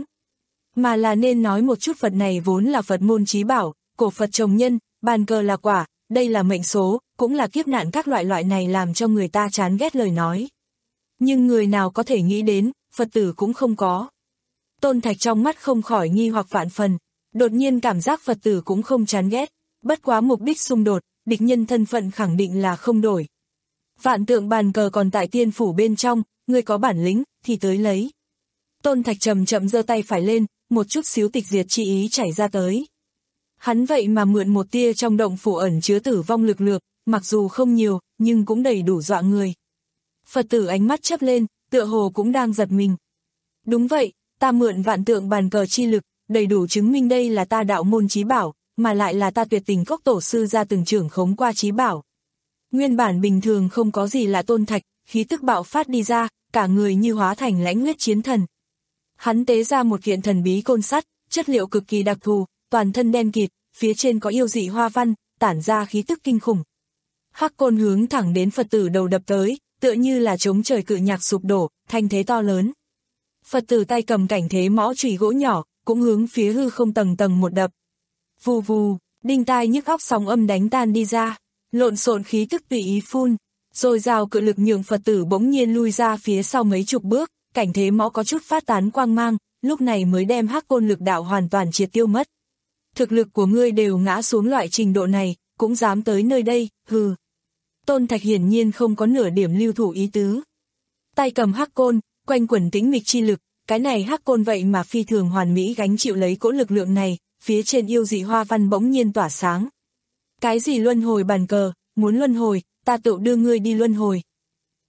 Mà là nên nói một chút Phật này vốn là Phật môn chí bảo, cổ Phật trồng nhân, bàn cờ là quả, đây là mệnh số, cũng là kiếp nạn, các loại loại này làm cho người ta chán ghét lời nói. Nhưng người nào có thể nghĩ đến, Phật tử cũng không có. Tôn Thạch trong mắt không khỏi nghi hoặc vạn phần, đột nhiên cảm giác Phật tử cũng không chán ghét, bất quá mục đích xung đột, địch nhân thân phận khẳng định là không đổi. Vạn tượng bàn cờ còn tại tiên phủ bên trong, ngươi có bản lĩnh, thì tới lấy. Tôn Thạch chậm chậm giơ tay phải lên, một chút xíu tịch diệt chi ý chảy ra tới. Hắn vậy mà mượn một tia trong động phủ ẩn chứa tử vong lực lượng, mặc dù không nhiều, nhưng cũng đầy đủ dọa người. Phật tử ánh mắt chớp lên, tựa hồ cũng đang giật mình. Đúng vậy, ta mượn vạn tượng bàn cờ chi lực, đầy đủ chứng minh đây là ta đạo môn chí bảo, mà lại là ta Tuyệt Tình Cốc tổ sư ra từng trưởng khống qua chí bảo. Nguyên bản bình thường không có gì là Tôn Thạch, khí tức bạo phát đi ra, cả người như hóa thành lãnh huyết chiến thần. Hắn tế ra một kiện thần bí côn sắt, chất liệu cực kỳ đặc thù, toàn thân đen kịt, phía trên có yêu dị hoa văn, tản ra khí tức kinh khủng. Hắc côn hướng thẳng đến Phật tử đầu đập tới, tựa như là chống trời cự nhạc sụp đổ, thanh thế to lớn. Phật tử tay cầm cảnh thế mõ chùy gỗ nhỏ, cũng hướng phía hư không tầng tầng một đập. Vù vù, đinh tai nhức óc sóng âm đánh tan đi ra, lộn xộn khí tức tùy ý phun, rồi rào cự lực nhường Phật tử bỗng nhiên lui ra phía sau mấy chục bước, cảnh thế mõ có chút phát tán quang mang, lúc này mới đem hắc côn lực đạo hoàn toàn triệt tiêu mất. Thực lực của ngươi đều ngã xuống loại trình độ này, cũng dám tới nơi đây, hừ. Tôn Thạch hiển nhiên không có nửa điểm lưu thủ ý tứ. Tay cầm hắc côn, quanh quẩn tĩnh mịch chi lực, cái này hắc côn vậy mà phi thường hoàn mỹ gánh chịu lấy cỗ lực lượng này, phía trên yêu dị hoa văn bỗng nhiên tỏa sáng. Cái gì luân hồi bàn cờ, muốn luân hồi, ta tự đưa ngươi đi luân hồi.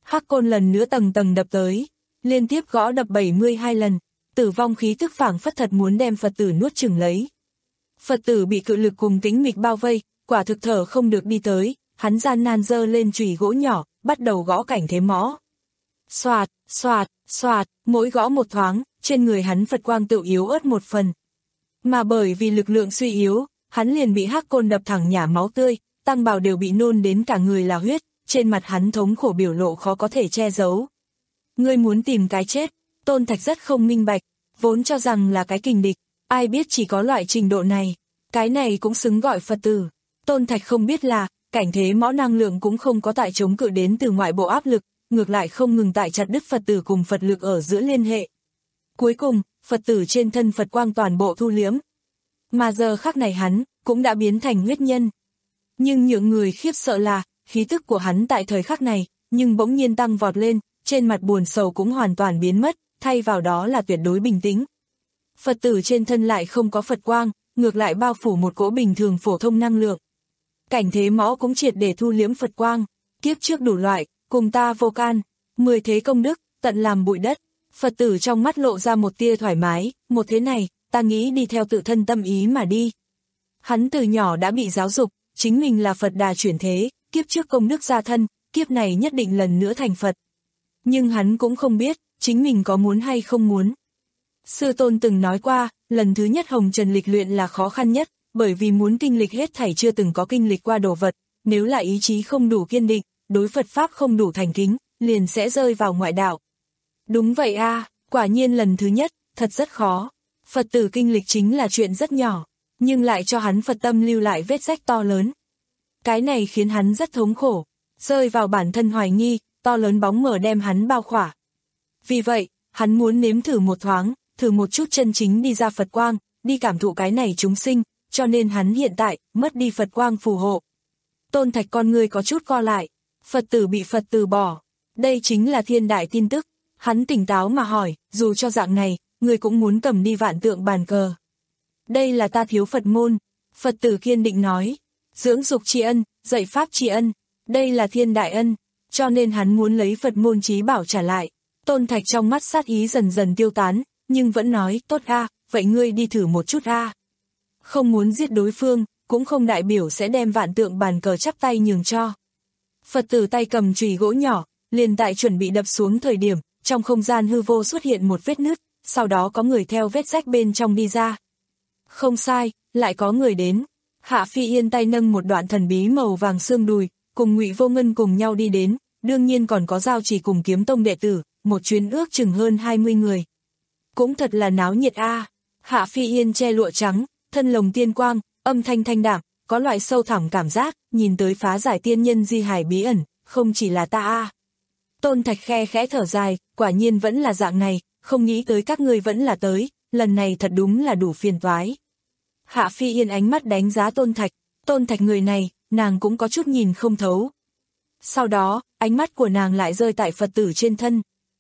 Hắc côn lần nữa tầng tầng đập tới, liên tiếp gõ đập bảy mươi hai lần, tử vong khí tức phảng phất thật muốn đem Phật tử nuốt chửng lấy. Phật tử bị cự lực cùng tĩnh mịch bao vây, quả thực thở không được đi tới, hắn gian nan giơ lên chùy gỗ nhỏ, bắt đầu gõ cảnh thế mõ. Xoạt, xoạt, xoạt, mỗi gõ một thoáng, trên người hắn Phật quang tự yếu ớt một phần. Mà bởi vì lực lượng suy yếu, hắn liền bị hắc côn đập thẳng nhả máu tươi, Tăng Bảo đều bị nôn đến cả người là huyết, trên mặt hắn thống khổ biểu lộ khó có thể che giấu. Ngươi muốn tìm cái chết, Tôn Thạch rất không minh bạch, vốn cho rằng là cái kình địch, ai biết chỉ có loại trình độ này, cái này cũng xứng gọi Phật tử. Tôn Thạch không biết là, cảnh thế mõ năng lượng cũng không có tại chống cự đến từ ngoại bộ áp lực, ngược lại không ngừng tại chặt đứt Phật tử cùng Phật lực ở giữa liên hệ. Cuối cùng, Phật tử trên thân Phật quang toàn bộ thu liếm. Mà giờ khắc này hắn, cũng đã biến thành huyết nhân. Nhưng những người khiếp sợ là, khí tức của hắn tại thời khắc này, nhưng bỗng nhiên tăng vọt lên, trên mặt buồn sầu cũng hoàn toàn biến mất, thay vào đó là tuyệt đối bình tĩnh. Phật tử trên thân lại không có Phật quang, ngược lại bao phủ một cỗ bình thường phổ thông năng lượng. Cảnh thế mõ cũng triệt để thu liếm Phật quang, kiếp trước đủ loại, cùng ta vô can, mười thế công đức, tận làm bụi đất. Phật tử trong mắt lộ ra một tia thoải mái, một thế này, ta nghĩ đi theo tự thân tâm ý mà đi. Hắn từ nhỏ đã bị giáo dục, chính mình là Phật Đà chuyển thế, kiếp trước công đức gia thân, kiếp này nhất định lần nữa thành Phật. Nhưng hắn cũng không biết, chính mình có muốn hay không muốn. Sư tôn từng nói qua, lần thứ nhất hồng trần lịch luyện là khó khăn nhất, bởi vì muốn kinh lịch hết thảy chưa từng có kinh lịch qua đồ vật, nếu là ý chí không đủ kiên định, đối Phật Pháp không đủ thành kính, liền sẽ rơi vào ngoại đạo. Đúng vậy a, à, quả nhiên lần thứ nhất, thật rất khó. Phật tử kinh lịch chính là chuyện rất nhỏ, nhưng lại cho hắn Phật tâm lưu lại vết rách to lớn. Cái này khiến hắn rất thống khổ, rơi vào bản thân hoài nghi, to lớn bóng mờ đem hắn bao khỏa. Vì vậy, hắn muốn nếm thử một thoáng, thử một chút chân chính đi ra Phật quang, đi cảm thụ cái này chúng sinh, cho nên hắn hiện tại, mất đi Phật quang phù hộ. Tôn Thạch con người có chút co lại, Phật tử bị Phật từ bỏ, đây chính là thiên đại tin tức. Hắn tỉnh táo mà hỏi, dù cho dạng này, người cũng muốn cầm đi vạn tượng bàn cờ. Đây là ta thiếu Phật môn, Phật tử kiên định nói, dưỡng dục tri ân, dạy pháp tri ân, đây là thiên đại ân, cho nên hắn muốn lấy Phật môn chí bảo trả lại. Tôn Thạch trong mắt sát ý dần dần tiêu tán, nhưng vẫn nói, tốt a, vậy ngươi đi thử một chút a. Không muốn giết đối phương, cũng không đại biểu sẽ đem vạn tượng bàn cờ chắp tay nhường cho. Phật tử tay cầm chùy gỗ nhỏ, liền tại chuẩn bị đập xuống thời điểm, trong không gian hư vô xuất hiện một vết nứt, sau đó có người theo vết rách bên trong đi ra. Không sai, lại có người đến. Hạ Phi Yên tay nâng một đoạn thần bí màu vàng xương đùi, cùng Ngụy Vô Ngân cùng nhau đi đến, đương nhiên còn có Giao Chỉ cùng Kiếm Tông đệ tử, một chuyến ước chừng hơn hai mươi người. Cũng thật là náo nhiệt a. À. Hạ Phi Yên che lụa trắng, thân lồng tiên quang, âm thanh thanh đạm, có loại sâu thẳm cảm giác, nhìn tới phá giải tiên nhân di hải bí ẩn, không chỉ là ta a. À. Tôn Thạch khe khẽ thở dài, quả nhiên vẫn là dạng này, không nghĩ tới các ngươi vẫn là tới, lần này thật đúng là đủ phiền toái. Hạ Phi Yên ánh mắt đánh giá Tôn Thạch, Tôn Thạch người này, nàng cũng có chút nhìn không thấu. Sau đó, ánh mắt của nàng lại rơi tại Phật tử trên thân.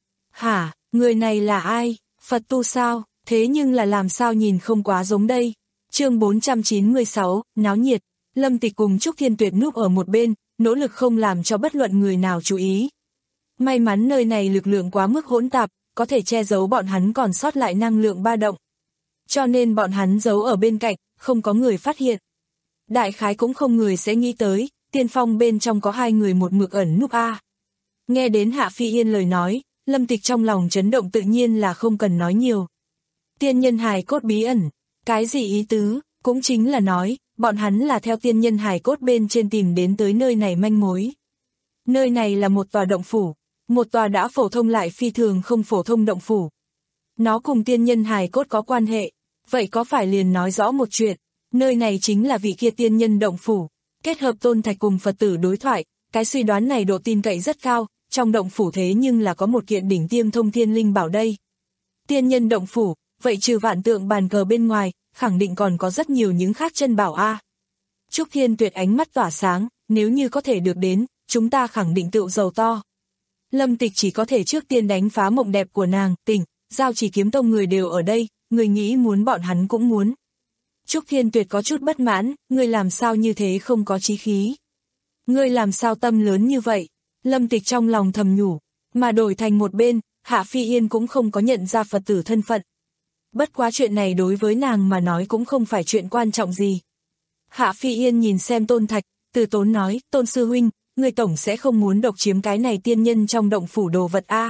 Hả, người này là ai? Phật tu sao? Thế nhưng là làm sao nhìn không quá giống đây? Chương bốn trăm chín mươi sáu, náo nhiệt. Lâm Tịch cùng Trúc Thiên Tuyệt núp ở một bên, nỗ lực không làm cho bất luận người nào chú ý. May mắn nơi này lực lượng quá mức hỗn tạp, có thể che giấu bọn hắn còn sót lại năng lượng ba động. Cho nên bọn hắn giấu ở bên cạnh, không có người phát hiện. Đại khái cũng không người sẽ nghĩ tới, tiên phong bên trong có hai người một mực ẩn núp a. Nghe đến Hạ Phi Yên lời nói, Lâm Tịch trong lòng chấn động tự nhiên là không cần nói nhiều. Tiên nhân hài cốt bí ẩn, cái gì ý tứ, cũng chính là nói, bọn hắn là theo tiên nhân hài cốt bên trên tìm đến tới nơi này manh mối. Nơi này là một tòa động phủ, một tòa đã phổ thông lại phi thường không phổ thông động phủ. Nó cùng tiên nhân hài cốt có quan hệ, vậy có phải liền nói rõ một chuyện, nơi này chính là vị kia tiên nhân động phủ, kết hợp Tôn Thạch cùng Phật tử đối thoại, cái suy đoán này độ tin cậy rất cao, trong động phủ thế nhưng là có một kiện đỉnh tiêm thông thiên linh bảo đây. Tiên nhân động phủ, vậy trừ vạn tượng bàn cờ bên ngoài, khẳng định còn có rất nhiều những khác chân bảo a. Trúc Thiên Tuyệt ánh mắt tỏa sáng, nếu như có thể được đến, chúng ta khẳng định tựu giàu to. Lâm Tịch chỉ có thể trước tiên đánh phá mộng đẹp của nàng, tỉnh, Giao Chỉ Kiếm Tông người đều ở đây, người nghĩ muốn bọn hắn cũng muốn. Trúc Thiên Tuyệt có chút bất mãn, người làm sao như thế không có chí khí. Người làm sao tâm lớn như vậy. Lâm Tịch trong lòng thầm nhủ, mà đổi thành một bên, Hạ Phi Yên cũng không có nhận ra Phật tử thân phận. Bất quá chuyện này đối với nàng mà nói cũng không phải chuyện quan trọng gì. Hạ Phi Yên nhìn xem Tôn Thạch, từ tốn nói, Tôn sư huynh, người tổng sẽ không muốn độc chiếm cái này tiên nhân trong động phủ đồ vật a?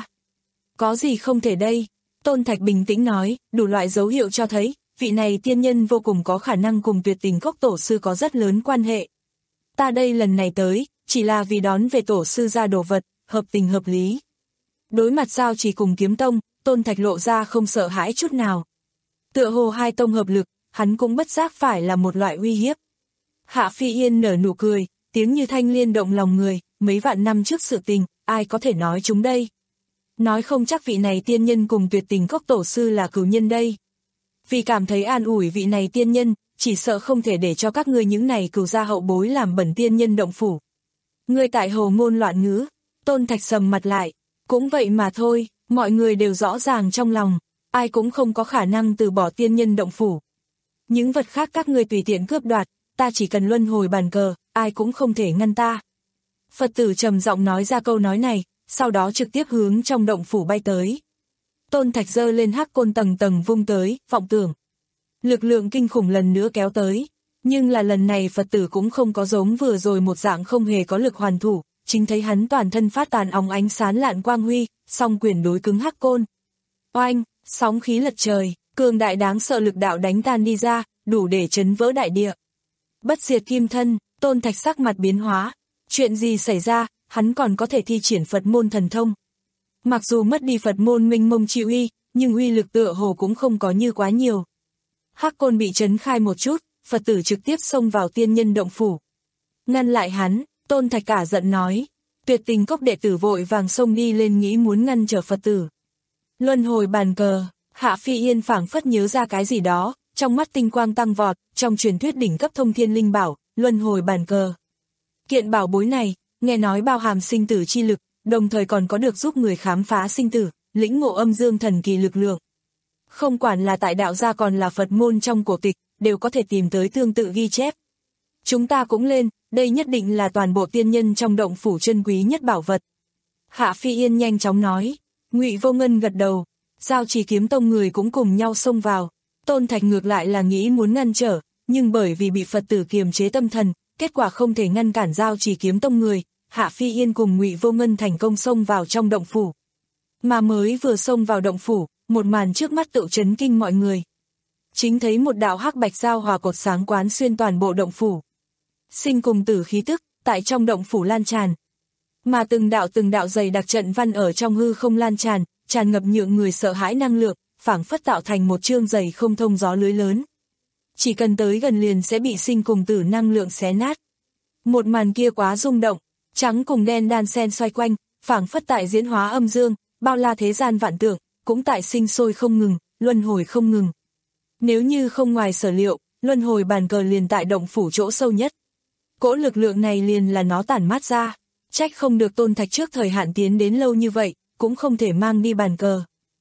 Có gì không thể đây? Tôn Thạch bình tĩnh nói, đủ loại dấu hiệu cho thấy, vị này tiên nhân vô cùng có khả năng cùng Tuyệt Tình Cốc tổ sư có rất lớn quan hệ. Ta đây lần này tới, chỉ là vì đón về tổ sư ra đồ vật, hợp tình hợp lý. Đối mặt Giao Chỉ cùng Kiếm Tông, Tôn Thạch lộ ra không sợ hãi chút nào. Tựa hồ hai tông hợp lực, hắn cũng bất giác phải là một loại uy hiếp. Hạ Phi Yên nở nụ cười, tiếng như thanh liên động lòng người, mấy vạn năm trước sự tình, ai có thể nói chúng đây. Nói không chắc vị này tiên nhân cùng Tuyệt Tình Cốc tổ sư là cửu nhân đây. Vì cảm thấy an ủi vị này tiên nhân, chỉ sợ không thể để cho các ngươi những này cửu gia hậu bối làm bẩn tiên nhân động phủ. Ngươi tại hồ ngôn loạn ngữ, Tôn Thạch sầm mặt lại, cũng vậy mà thôi, mọi người đều rõ ràng trong lòng, ai cũng không có khả năng từ bỏ tiên nhân động phủ. Những vật khác các ngươi tùy tiện cướp đoạt, ta chỉ cần luân hồi bàn cờ, ai cũng không thể ngăn ta. Phật tử trầm giọng nói ra câu nói này, sau đó trực tiếp hướng trong động phủ bay tới. Tôn Thạch giơ lên hắc côn tầng tầng vung tới, vọng tưởng. Lực lượng kinh khủng lần nữa kéo tới, nhưng là lần này Phật tử cũng không có giống vừa rồi một dạng không hề có lực hoàn thủ, chính thấy hắn toàn thân phát tàn óng ánh sáng lạn quang huy, song quyền đối cứng hắc côn. Oanh, sóng khí lật trời, cường đại đáng sợ lực đạo đánh tan đi ra, đủ để chấn vỡ đại địa. Bất diệt kim thân, Tôn Thạch sắc mặt biến hóa, chuyện gì xảy ra, hắn còn có thể thi triển Phật môn thần thông. Mặc dù mất đi Phật môn minh mông chi uy, nhưng uy lực tựa hồ cũng không có như quá nhiều. Hắc côn bị chấn khai một chút, Phật tử trực tiếp xông vào tiên nhân động phủ. Ngăn lại hắn, Tôn Thạch cả giận nói, Tuyệt Tình Cốc đệ tử vội vàng xông đi lên nghĩ muốn ngăn trở Phật tử. Luân hồi bàn cờ, Hạ Phi Yên phảng phất nhớ ra cái gì đó, trong mắt tinh quang tăng vọt, trong truyền thuyết đỉnh cấp thông thiên linh bảo, luân hồi bàn cờ. Kiện bảo bối này, nghe nói bao hàm sinh tử chi lực, đồng thời còn có được giúp người khám phá sinh tử, lĩnh ngộ âm dương thần kỳ lực lượng. Không quản là tại đạo gia còn là Phật môn trong cổ tịch, đều có thể tìm tới tương tự ghi chép. Chúng ta cũng lên, đây nhất định là toàn bộ tiên nhân trong động phủ chân quý nhất bảo vật. Hạ Phi Yên nhanh chóng nói, Ngụy Vô Ngân gật đầu, Giao Chỉ Kiếm Tông người cũng cùng nhau xông vào. Tôn Thạch ngược lại là nghĩ muốn ngăn trở, nhưng bởi vì bị Phật tử kiềm chế tâm thần, kết quả không thể ngăn cản Giao Chỉ Kiếm Tông người, Hạ Phi Yên cùng Ngụy Vô Ngân thành công xông vào trong động phủ. Mà mới vừa xông vào động phủ, một màn trước mắt tự chấn kinh mọi người. Chính thấy một đạo hắc bạch giao hòa cột sáng quán xuyên toàn bộ động phủ. Sinh cùng tử khí tức, tại trong động phủ lan tràn. Mà từng đạo từng đạo dày đặc trận văn ở trong hư không lan tràn, tràn ngập nhượng người sợ hãi năng lượng, phảng phất tạo thành một chương dày không thông gió lưới lớn. Chỉ cần tới gần liền sẽ bị sinh cùng tử năng lượng xé nát. Một màn kia quá rung động, trắng cùng đen đan xen xoay quanh, phảng phất tại diễn hóa âm dương, bao la thế gian vạn tượng, cũng tại sinh sôi không ngừng, luân hồi không ngừng. Nếu như không ngoài sở liệu, luân hồi bàn cờ liền tại động phủ chỗ sâu nhất. Cỗ lực lượng này liền là nó tản mát ra, trách không được Tôn Thạch trước thời hạn tiến đến lâu như vậy, cũng không thể mang đi bàn cờ.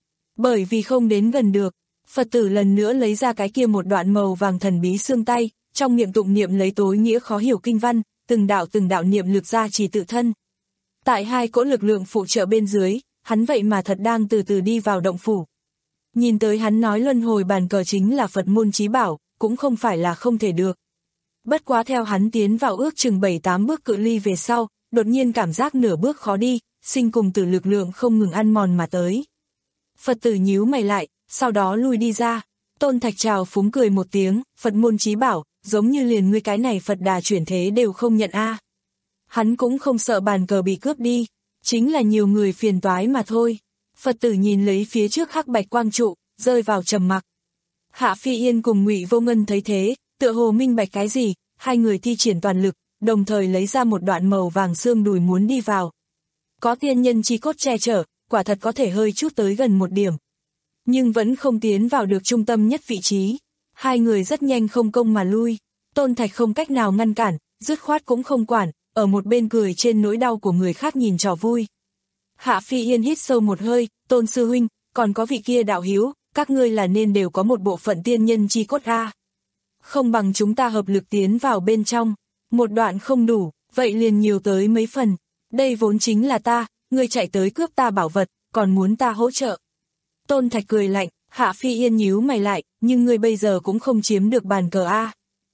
Bởi vì không đến gần được, Phật tử lần nữa lấy ra cái kia một đoạn màu vàng thần bí xương tay, trong miệng tụng niệm lấy tối nghĩa khó hiểu kinh văn, từng đạo từng đạo niệm lực ra chỉ tự thân. Tại hai cỗ lực lượng phụ trợ bên dưới, hắn vậy mà thật đang từ từ đi vào động phủ. Nhìn tới hắn nói luân hồi bàn cờ chính là Phật môn chí bảo, cũng không phải là không thể được. Bất quá theo hắn tiến vào ước chừng bảy tám bước cự ly về sau, đột nhiên cảm giác nửa bước khó đi, sinh cùng tử lực lượng không ngừng ăn mòn mà tới. Phật tử nhíu mày lại, sau đó lui đi ra. Tôn Thạch chào phúng cười một tiếng, Phật môn chí bảo, giống như liền ngươi cái này Phật đà chuyển thế đều không nhận a. Hắn cũng không sợ bàn cờ bị cướp đi, chính là nhiều người phiền toái mà thôi. Phật tử nhìn lấy phía trước hắc bạch quang trụ, rơi vào trầm mặc. Hạ Phi Yên cùng Ngụy Vô Ngân thấy thế, tựa hồ minh bạch cái gì, hai người thi triển toàn lực, đồng thời lấy ra một đoạn màu vàng xương đùi muốn đi vào. Có tiên nhân chi cốt che chở, quả thật có thể hơi chút tới gần một điểm. Nhưng vẫn không tiến vào được trung tâm nhất vị trí. Hai người rất nhanh không công mà lui. Tôn Thạch không cách nào ngăn cản, dứt khoát cũng không quản, ở một bên cười trên nỗi đau của người khác nhìn trò vui. Hạ Phi Yên hít sâu một hơi, Tôn sư huynh, còn có vị kia đạo hiếu, các ngươi là nên đều có một bộ phận tiên nhân chi cốt a. Không bằng chúng ta hợp lực tiến vào bên trong, một đoạn không đủ, vậy liền nhiều tới mấy phần. Đây vốn chính là ta, ngươi chạy tới cướp ta bảo vật, còn muốn ta hỗ trợ. Tôn Thạch cười lạnh, Hạ Phi Yên nhíu mày lại, nhưng ngươi bây giờ cũng không chiếm được bàn cờ a.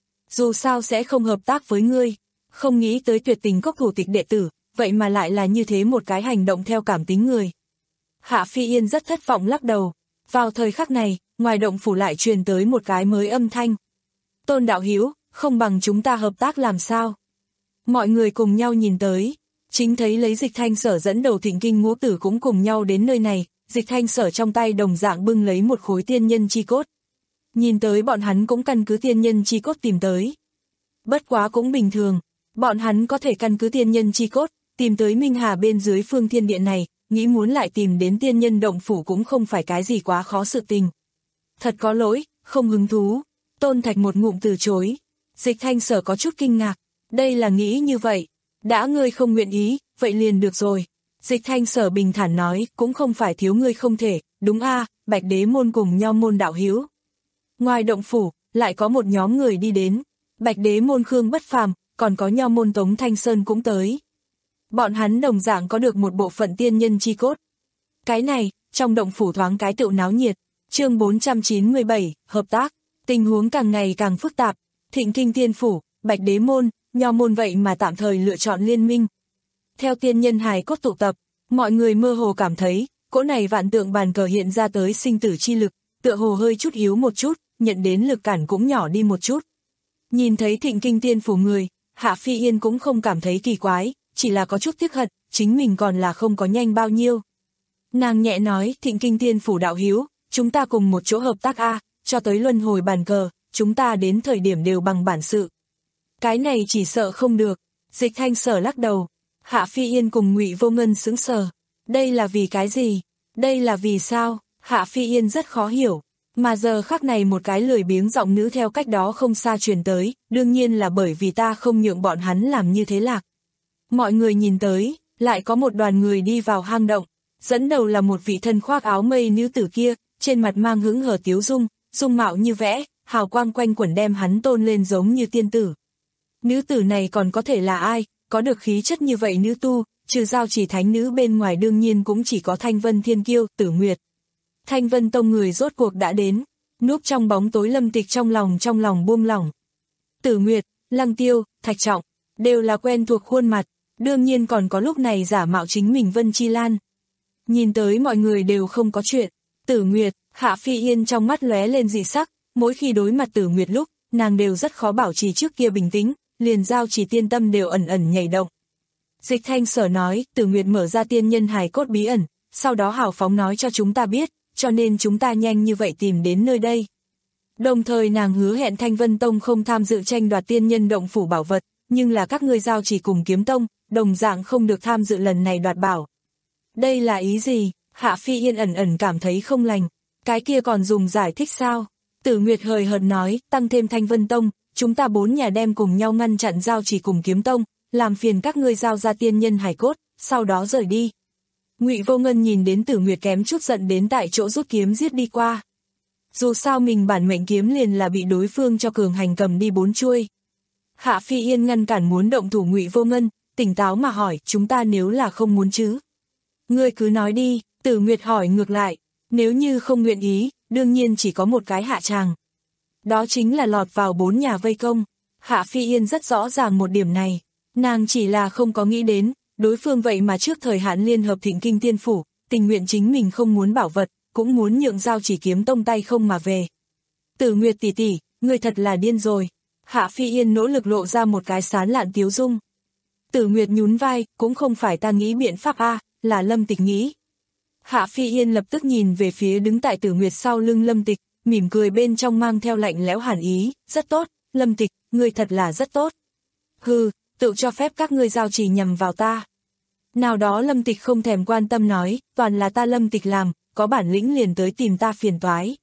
Dù sao sẽ không hợp tác với ngươi, không nghĩ tới tuyệt tình cốc thủ tịch đệ tử, vậy mà lại là như thế một cái hành động theo cảm tính người. Hạ Phi Yên rất thất vọng lắc đầu. Vào thời khắc này, ngoài động phủ lại truyền tới một cái mới âm thanh. Tôn đạo hữu, không bằng chúng ta hợp tác làm sao? Mọi người cùng nhau nhìn tới, chính thấy lấy Dịch Thanh Sở dẫn đầu Thịnh Kinh ngũ tử cũng cùng nhau đến nơi này, Dịch Thanh Sở trong tay đồng dạng bưng lấy một khối tiên nhân chi cốt. Nhìn tới bọn hắn cũng căn cứ tiên nhân chi cốt tìm tới. Bất quá cũng bình thường, bọn hắn có thể căn cứ tiên nhân chi cốt, tìm tới Minh Hà bên dưới phương thiên địa này, nghĩ muốn lại tìm đến tiên nhân động phủ cũng không phải cái gì quá khó sự tình. Thật có lỗi, không hứng thú. Tôn Thạch một ngụm từ chối. Dịch Thanh Sở có chút kinh ngạc, đây là nghĩ như vậy. Đã ngươi không nguyện ý, vậy liền được rồi. Dịch Thanh Sở bình thản nói, cũng không phải thiếu ngươi không thể, đúng a, Bạch Đế môn cùng Nho môn đạo hữu. Ngoài động phủ, lại có một nhóm người đi đến. Bạch Đế môn Khương Bất Phàm, còn có Nho môn Tống Thanh Sơn cũng tới. Bọn hắn đồng dạng có được một bộ phận tiên nhân chi cốt. Cái này, trong động phủ thoáng cái tựu náo nhiệt. Chương bốn trăm chín mươi bảy, hợp tác. Tình huống càng ngày càng phức tạp. Thịnh Kinh Tiên phủ, Bạch Đế môn, Nho môn vậy mà tạm thời lựa chọn liên minh. Theo tiên nhân hài cốt tụ tập, mọi người mơ hồ cảm thấy, cỗ này vạn tượng bàn cờ hiện ra tới sinh tử chi lực, tựa hồ hơi chút yếu một chút, nhận đến lực cản cũng nhỏ đi một chút. Nhìn thấy Thịnh Kinh Tiên phủ người, Hạ Phi Yên cũng không cảm thấy kỳ quái, chỉ là có chút tiếc hận, chính mình còn là không có nhanh bao nhiêu. Nàng nhẹ nói, Thịnh Kinh Tiên phủ đạo hữu, chúng ta cùng một chỗ hợp tác a, cho tới luân hồi bàn cờ, chúng ta đến thời điểm đều bằng bản sự. Cái này chỉ sợ không được. Dịch Thanh Sở lắc đầu. Hạ Phi Yên cùng Ngụy Vô Ngân sững sờ. Đây là vì cái gì? Đây là vì sao? Hạ Phi Yên rất khó hiểu. Mà giờ khắc này một cái lười biếng giọng nữ theo cách đó không xa truyền tới, đương nhiên là bởi vì ta không nhượng bọn hắn làm như thế lạc. Mọi người nhìn tới, lại có một đoàn người đi vào hang động, dẫn đầu là một vị thân khoác áo mây nữ tử kia, trên mặt mang hững hờ tiếu dung, dung mạo như vẽ, hào quang quanh quẩn đem hắn tôn lên giống như tiên tử. Nữ tử này còn có thể là ai, có được khí chất như vậy nữ tu, trừ Giao Chỉ thánh nữ bên ngoài đương nhiên cũng chỉ có Thanh Vân Thiên Kiêu, Tử Nguyệt. Thanh Vân Tông người rốt cuộc đã đến, núp trong bóng tối Lâm Tịch trong lòng trong lòng buông lỏng. Tử Nguyệt, Lăng Tiêu, Thạch Trọng, đều là quen thuộc khuôn mặt, đương nhiên còn có lúc này giả mạo chính mình Vân Chi Lan. Nhìn tới mọi người đều không có chuyện, Tử Nguyệt, Hạ Phi Yên trong mắt lóe lên dị sắc, mỗi khi đối mặt Tử Nguyệt lúc, nàng đều rất khó bảo trì trước kia bình tĩnh, liền Giao Chỉ tiên tâm đều ẩn ẩn nhảy động. Dịch Thanh Sở nói, Tử Nguyệt mở ra tiên nhân hài cốt bí ẩn, sau đó hào phóng nói cho chúng ta biết, cho nên chúng ta nhanh như vậy tìm đến nơi đây. Đồng thời nàng hứa hẹn Thanh Vân Tông không tham dự tranh đoạt tiên nhân động phủ bảo vật, nhưng là các ngươi Giao Chỉ cùng Kiếm Tông, đồng dạng không được tham dự lần này đoạt bảo. Đây là ý gì? Hạ Phi Yên ẩn ẩn cảm thấy không lành, cái kia còn dùng giải thích sao? Tử Nguyệt hời hợt nói, tăng thêm Thanh Vân Tông, chúng ta bốn nhà đem cùng nhau ngăn chặn Giao Chỉ cùng Kiếm Tông, làm phiền các ngươi giao ra tiên nhân hải cốt, sau đó rời đi. Ngụy Vô Ngân nhìn đến Tử Nguyệt kém chút giận đến tại chỗ rút kiếm giết đi qua. Dù sao mình bản mệnh kiếm liền là bị đối phương cho cường hành cầm đi bốn chuôi. Hạ Phi Yên ngăn cản muốn động thủ Ngụy Vô Ngân, tỉnh táo mà hỏi, chúng ta nếu là không muốn chứ? Ngươi cứ nói đi, Tử Nguyệt hỏi ngược lại, nếu như không nguyện ý, đương nhiên chỉ có một cái hạ tràng. Đó chính là lọt vào bốn nhà vây công. Hạ Phi Yên rất rõ ràng một điểm này, nàng chỉ là không có nghĩ đến, đối phương vậy mà trước thời hạn liên hợp Thịnh Kinh Tiên phủ, tình nguyện chính mình không muốn bảo vật, cũng muốn nhượng Giao Chỉ Kiếm Tông tay không mà về. Tử Nguyệt tỷ tỷ, ngươi thật là điên rồi. Hạ Phi Yên nỗ lực lộ ra một cái sán lạn tiếu dung. Tử Nguyệt nhún vai, cũng không phải ta nghĩ biện pháp a, là Lâm Tịch nghĩ. Hạ Phi Yên lập tức nhìn về phía đứng tại Tử Nguyệt sau lưng Lâm Tịch, mỉm cười bên trong mang theo lạnh lẽo hàn ý, rất tốt, Lâm Tịch, ngươi thật là rất tốt. Hừ, tự cho phép các ngươi Giao Chỉ nhằm vào ta. Nào đó Lâm Tịch không thèm quan tâm nói, toàn là ta Lâm Tịch làm, có bản lĩnh liền tới tìm ta phiền toái.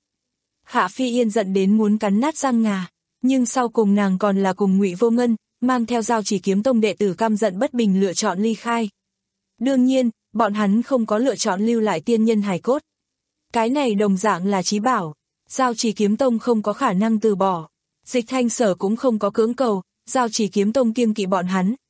Hạ Phi Yên giận đến muốn cắn nát răng ngà, nhưng sau cùng nàng còn là cùng Ngụy Vô Ngân, mang theo Giao Chỉ Kiếm Tông đệ tử căm giận bất bình lựa chọn ly khai. Đương nhiên, bọn hắn không có lựa chọn lưu lại tiên nhân hài cốt. Cái này đồng dạng là chí bảo, Giao Chỉ Kiếm Tông không có khả năng từ bỏ. Dịch Thanh Sở cũng không có cưỡng cầu, Giao Chỉ Kiếm Tông kiêng kỵ bọn hắn,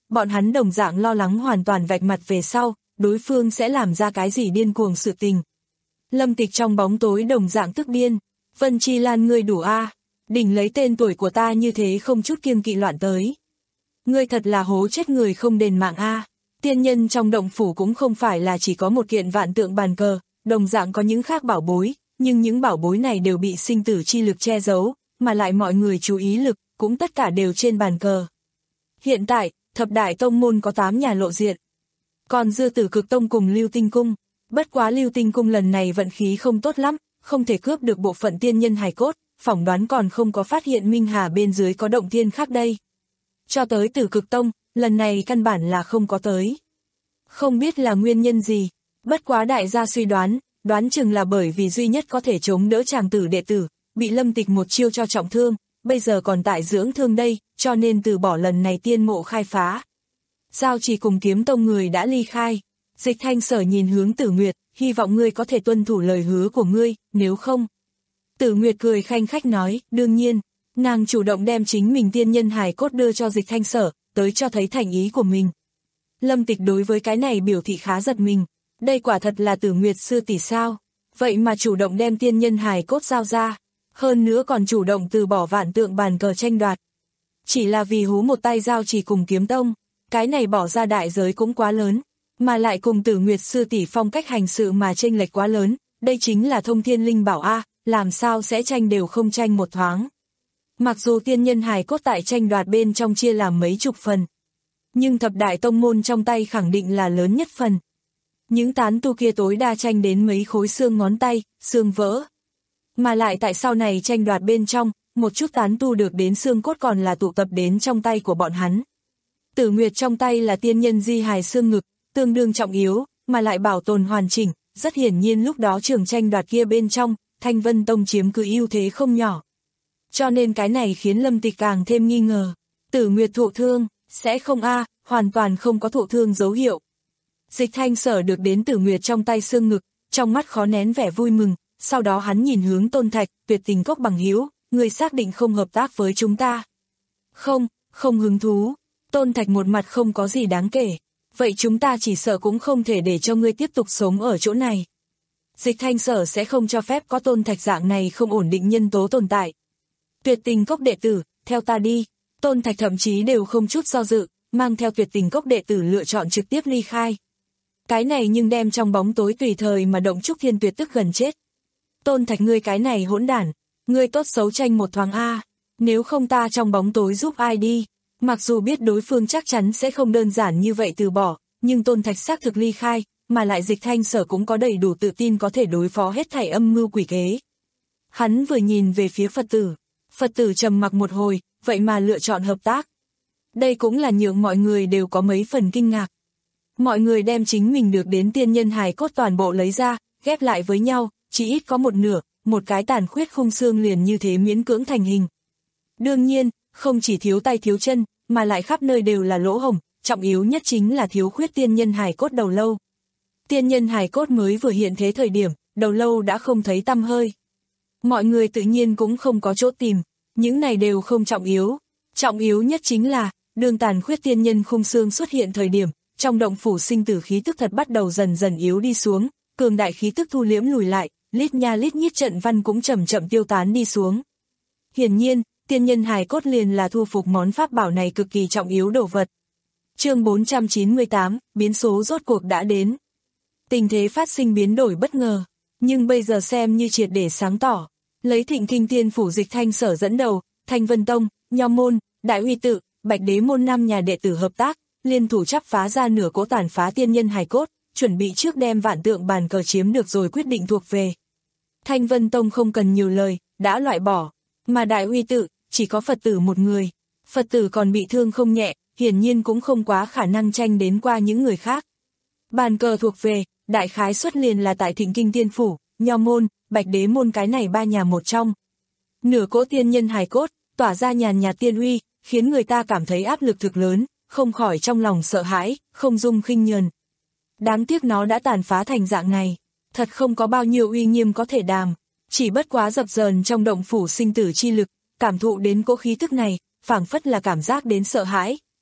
bọn hắn đồng dạng lo lắng hoàn toàn vạch mặt về sau, đối phương sẽ làm ra cái gì điên cuồng sự tình. Lâm Tịch trong bóng tối đồng dạng tức điên, Vân Chi Lan ngươi đủ a, à. Đỉnh lấy tên tuổi của ta như thế không chút kiêng kỵ loạn tới. Ngươi thật là hố chết người không đền mạng a. À. Tiên nhân trong động phủ cũng không phải là chỉ có một kiện vạn tượng bàn cờ, đồng dạng có những khác bảo bối, nhưng những bảo bối này đều bị sinh tử chi lực che giấu, mà lại mọi người chú ý lực, cũng tất cả đều trên bàn cờ. Hiện tại, thập đại tông môn có tám nhà lộ diện. Còn dư Tử Cực Tông cùng Lưu Tinh Cung, bất quá Lưu Tinh Cung lần này vận khí không tốt lắm, không thể cướp được bộ phận tiên nhân hài cốt, phỏng đoán còn không có phát hiện Minh Hà bên dưới có động thiên khác đây. Cho tới Tử Cực Tông, lần này căn bản là không có tới. Không biết là nguyên nhân gì, bất quá đại gia suy đoán, đoán chừng là bởi vì duy nhất có thể chống đỡ chàng tử đệ tử, bị Lâm Tịch một chiêu cho trọng thương, bây giờ còn tại dưỡng thương đây, cho nên từ bỏ lần này tiên mộ khai phá. Giao Chỉ cùng Kiếm Tông người đã ly khai, Dịch Thanh Sở nhìn hướng Tử Nguyệt, hy vọng ngươi có thể tuân thủ lời hứa của ngươi, nếu không. Tử Nguyệt cười khanh khách nói, đương nhiên, nàng chủ động đem chính mình tiên nhân hài cốt đưa cho Dịch Thanh Sở, tới cho thấy thành ý của mình. Lâm Tịch đối với cái này biểu thị khá giật mình, đây quả thật là Tử Nguyệt sư tỷ sao, vậy mà chủ động đem tiên nhân hài cốt giao ra, hơn nữa còn chủ động từ bỏ vạn tượng bàn cờ tranh đoạt. Chỉ là vì hú một tay Giao Chỉ cùng Kiếm Tông, cái này bỏ ra đại giới cũng quá lớn, mà lại cùng Tử Nguyệt sư tỷ phong cách hành sự mà chênh lệch quá lớn, đây chính là thông thiên linh bảo a, làm sao sẽ tranh đều không tranh một thoáng. Mặc dù tiên nhân hài cốt tại tranh đoạt bên trong chia làm mấy chục phần, nhưng thập đại tông môn trong tay khẳng định là lớn nhất phần. Những tán tu kia tối đa tranh đến mấy khối xương ngón tay, xương vỡ. Mà lại tại sau này tranh đoạt bên trong, một chút tán tu được đến xương cốt còn là tụ tập đến trong tay của bọn hắn. Tử Nguyệt trong tay là tiên nhân di hài xương ngực, tương đương trọng yếu, mà lại bảo tồn hoàn chỉnh, rất hiển nhiên lúc đó trường tranh đoạt kia bên trong, Thanh Vân Tông chiếm cứ ưu thế không nhỏ. Cho nên cái này khiến Lâm Tịch càng thêm nghi ngờ, Tử Nguyệt thụ thương, sẽ không a, hoàn toàn không có thụ thương dấu hiệu. Dịch Thanh Sở được đến Tử Nguyệt trong tay xương ngực, trong mắt khó nén vẻ vui mừng, sau đó hắn nhìn hướng Tôn Thạch, tuyệt tình cốc bằng hữu, người xác định không hợp tác với chúng ta. Không, không hứng thú. Tôn Thạch một mặt không có gì đáng kể, vậy chúng ta chỉ sợ cũng không thể để cho ngươi tiếp tục sống ở chỗ này. Dịch Thanh Sở sẽ không cho phép có Tôn Thạch dạng này không ổn định nhân tố tồn tại. Tuyệt tình cốc đệ tử, theo ta đi. Tôn Thạch thậm chí đều không chút do dự, mang theo tuyệt tình cốc đệ tử lựa chọn trực tiếp ly khai. Cái này nhưng đem trong bóng tối tùy thời mà động Trúc Thiên Tuyệt tức gần chết. Tôn Thạch ngươi cái này hỗn đản, ngươi tốt xấu tranh một thoáng a, nếu không ta trong bóng tối giúp ai đi. Mặc dù biết đối phương chắc chắn sẽ không đơn giản như vậy từ bỏ, nhưng Tôn Thạch xác thực ly khai, mà lại Dịch Thanh Sở cũng có đầy đủ tự tin có thể đối phó hết thảy âm mưu quỷ kế. Hắn vừa nhìn về phía Phật tử, Phật tử trầm mặc một hồi, vậy mà lựa chọn hợp tác. Đây cũng là nhượng mọi người đều có mấy phần kinh ngạc. Mọi người đem chính mình được đến tiên nhân hài cốt toàn bộ lấy ra, ghép lại với nhau, chỉ ít có một nửa, một cái tàn khuyết khung xương liền như thế miễn cưỡng thành hình. Đương nhiên, không chỉ thiếu tay thiếu chân, mà lại khắp nơi đều là lỗ hổng, trọng yếu nhất chính là thiếu khuyết tiên nhân hài cốt đầu lâu. Tiên nhân hài cốt mới vừa hiện thế thời điểm, đầu lâu đã không thấy tăm hơi. Mọi người tự nhiên cũng không có chỗ tìm, những này đều không trọng yếu. Trọng yếu nhất chính là, đường tàn khuyết tiên nhân khung xương xuất hiện thời điểm, trong động phủ sinh tử khí tức thật bắt đầu dần dần yếu đi xuống, cường đại khí tức thu liễm lùi lại, lít nha lít nhít trận văn cũng chậm chậm tiêu tán đi xuống. Hiển nhiên, tiên nhân hài cốt liền là thu phục món pháp bảo này cực kỳ trọng yếu đồ vật. Chương bốn trăm chín mươi tám, biến số rốt cuộc đã đến. Tình thế phát sinh biến đổi bất ngờ, nhưng bây giờ xem như triệt để sáng tỏ. Lấy Thịnh Kinh Tiên phủ Dịch Thanh Sở dẫn đầu, Thanh Vân Tông, Nho Môn, Đại Uy Tự, Bạch Đế Môn năm nhà đệ tử hợp tác, liên thủ chắp phá ra nửa cỗ tàn phá tiên nhân hài cốt, chuẩn bị trước đem vạn tượng bàn cờ chiếm được rồi quyết định thuộc về. Thanh Vân Tông không cần nhiều lời, đã loại bỏ, mà Đại Uy Tự, chỉ có Phật tử một người. Phật tử còn bị thương không nhẹ, hiển nhiên cũng không quá khả năng tranh đến qua những người khác. Bàn cờ thuộc về, đại khái xuất liền là tại Thịnh Kinh Tiên phủ, Nho Môn, Bạch Đế Môn cái này ba nhà một trong. Nửa cỗ tiên nhân hài cốt, tỏa ra nhàn nhạt tiên uy, khiến người ta cảm thấy áp lực thực lớn, không khỏi trong lòng sợ hãi, không dung khinh nhờn. Đáng tiếc nó đã tàn phá thành dạng này, thật không có bao nhiêu uy nghiêm có thể đàm, chỉ bất quá dập dờn trong động phủ sinh tử chi lực, cảm thụ đến cỗ khí tức này, phảng phất là cảm giác đến sợ hãi,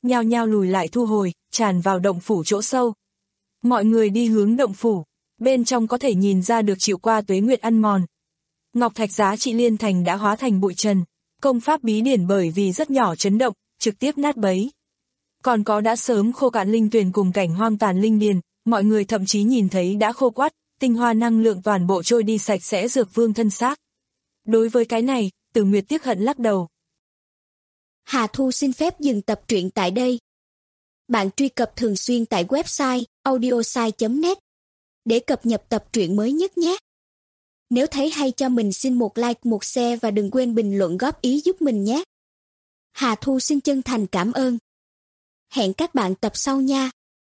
nhao nhao lùi lại thu hồi, tràn vào động phủ chỗ sâu. Mọi người đi hướng động phủ, bên trong có thể nhìn ra được chịu qua tuế nguyệt ăn mòn. Ngọc thạch giá trị liên thành đã hóa thành bụi trần, công pháp bí điển bởi vì rất nhỏ chấn động, trực tiếp nát bấy. Còn có đã sớm khô cạn linh tuyền cùng cảnh hoang tàn linh điền, mọi người thậm chí nhìn thấy đã khô quắt, tinh hoa năng lượng toàn bộ trôi đi sạch sẽ dược vương thân xác. Đối với cái này, Tử Nguyệt tiếc hận lắc đầu. Hà Thu xin phép dừng tập truyện tại đây. Bạn truy cập thường xuyên tại website audiosai chấm net để cập nhật tập truyện mới nhất nhé. Nếu thấy hay cho mình xin một like, một share và đừng quên bình luận góp ý giúp mình nhé. Hà Thu xin chân thành cảm ơn. Hẹn các bạn tập sau nha.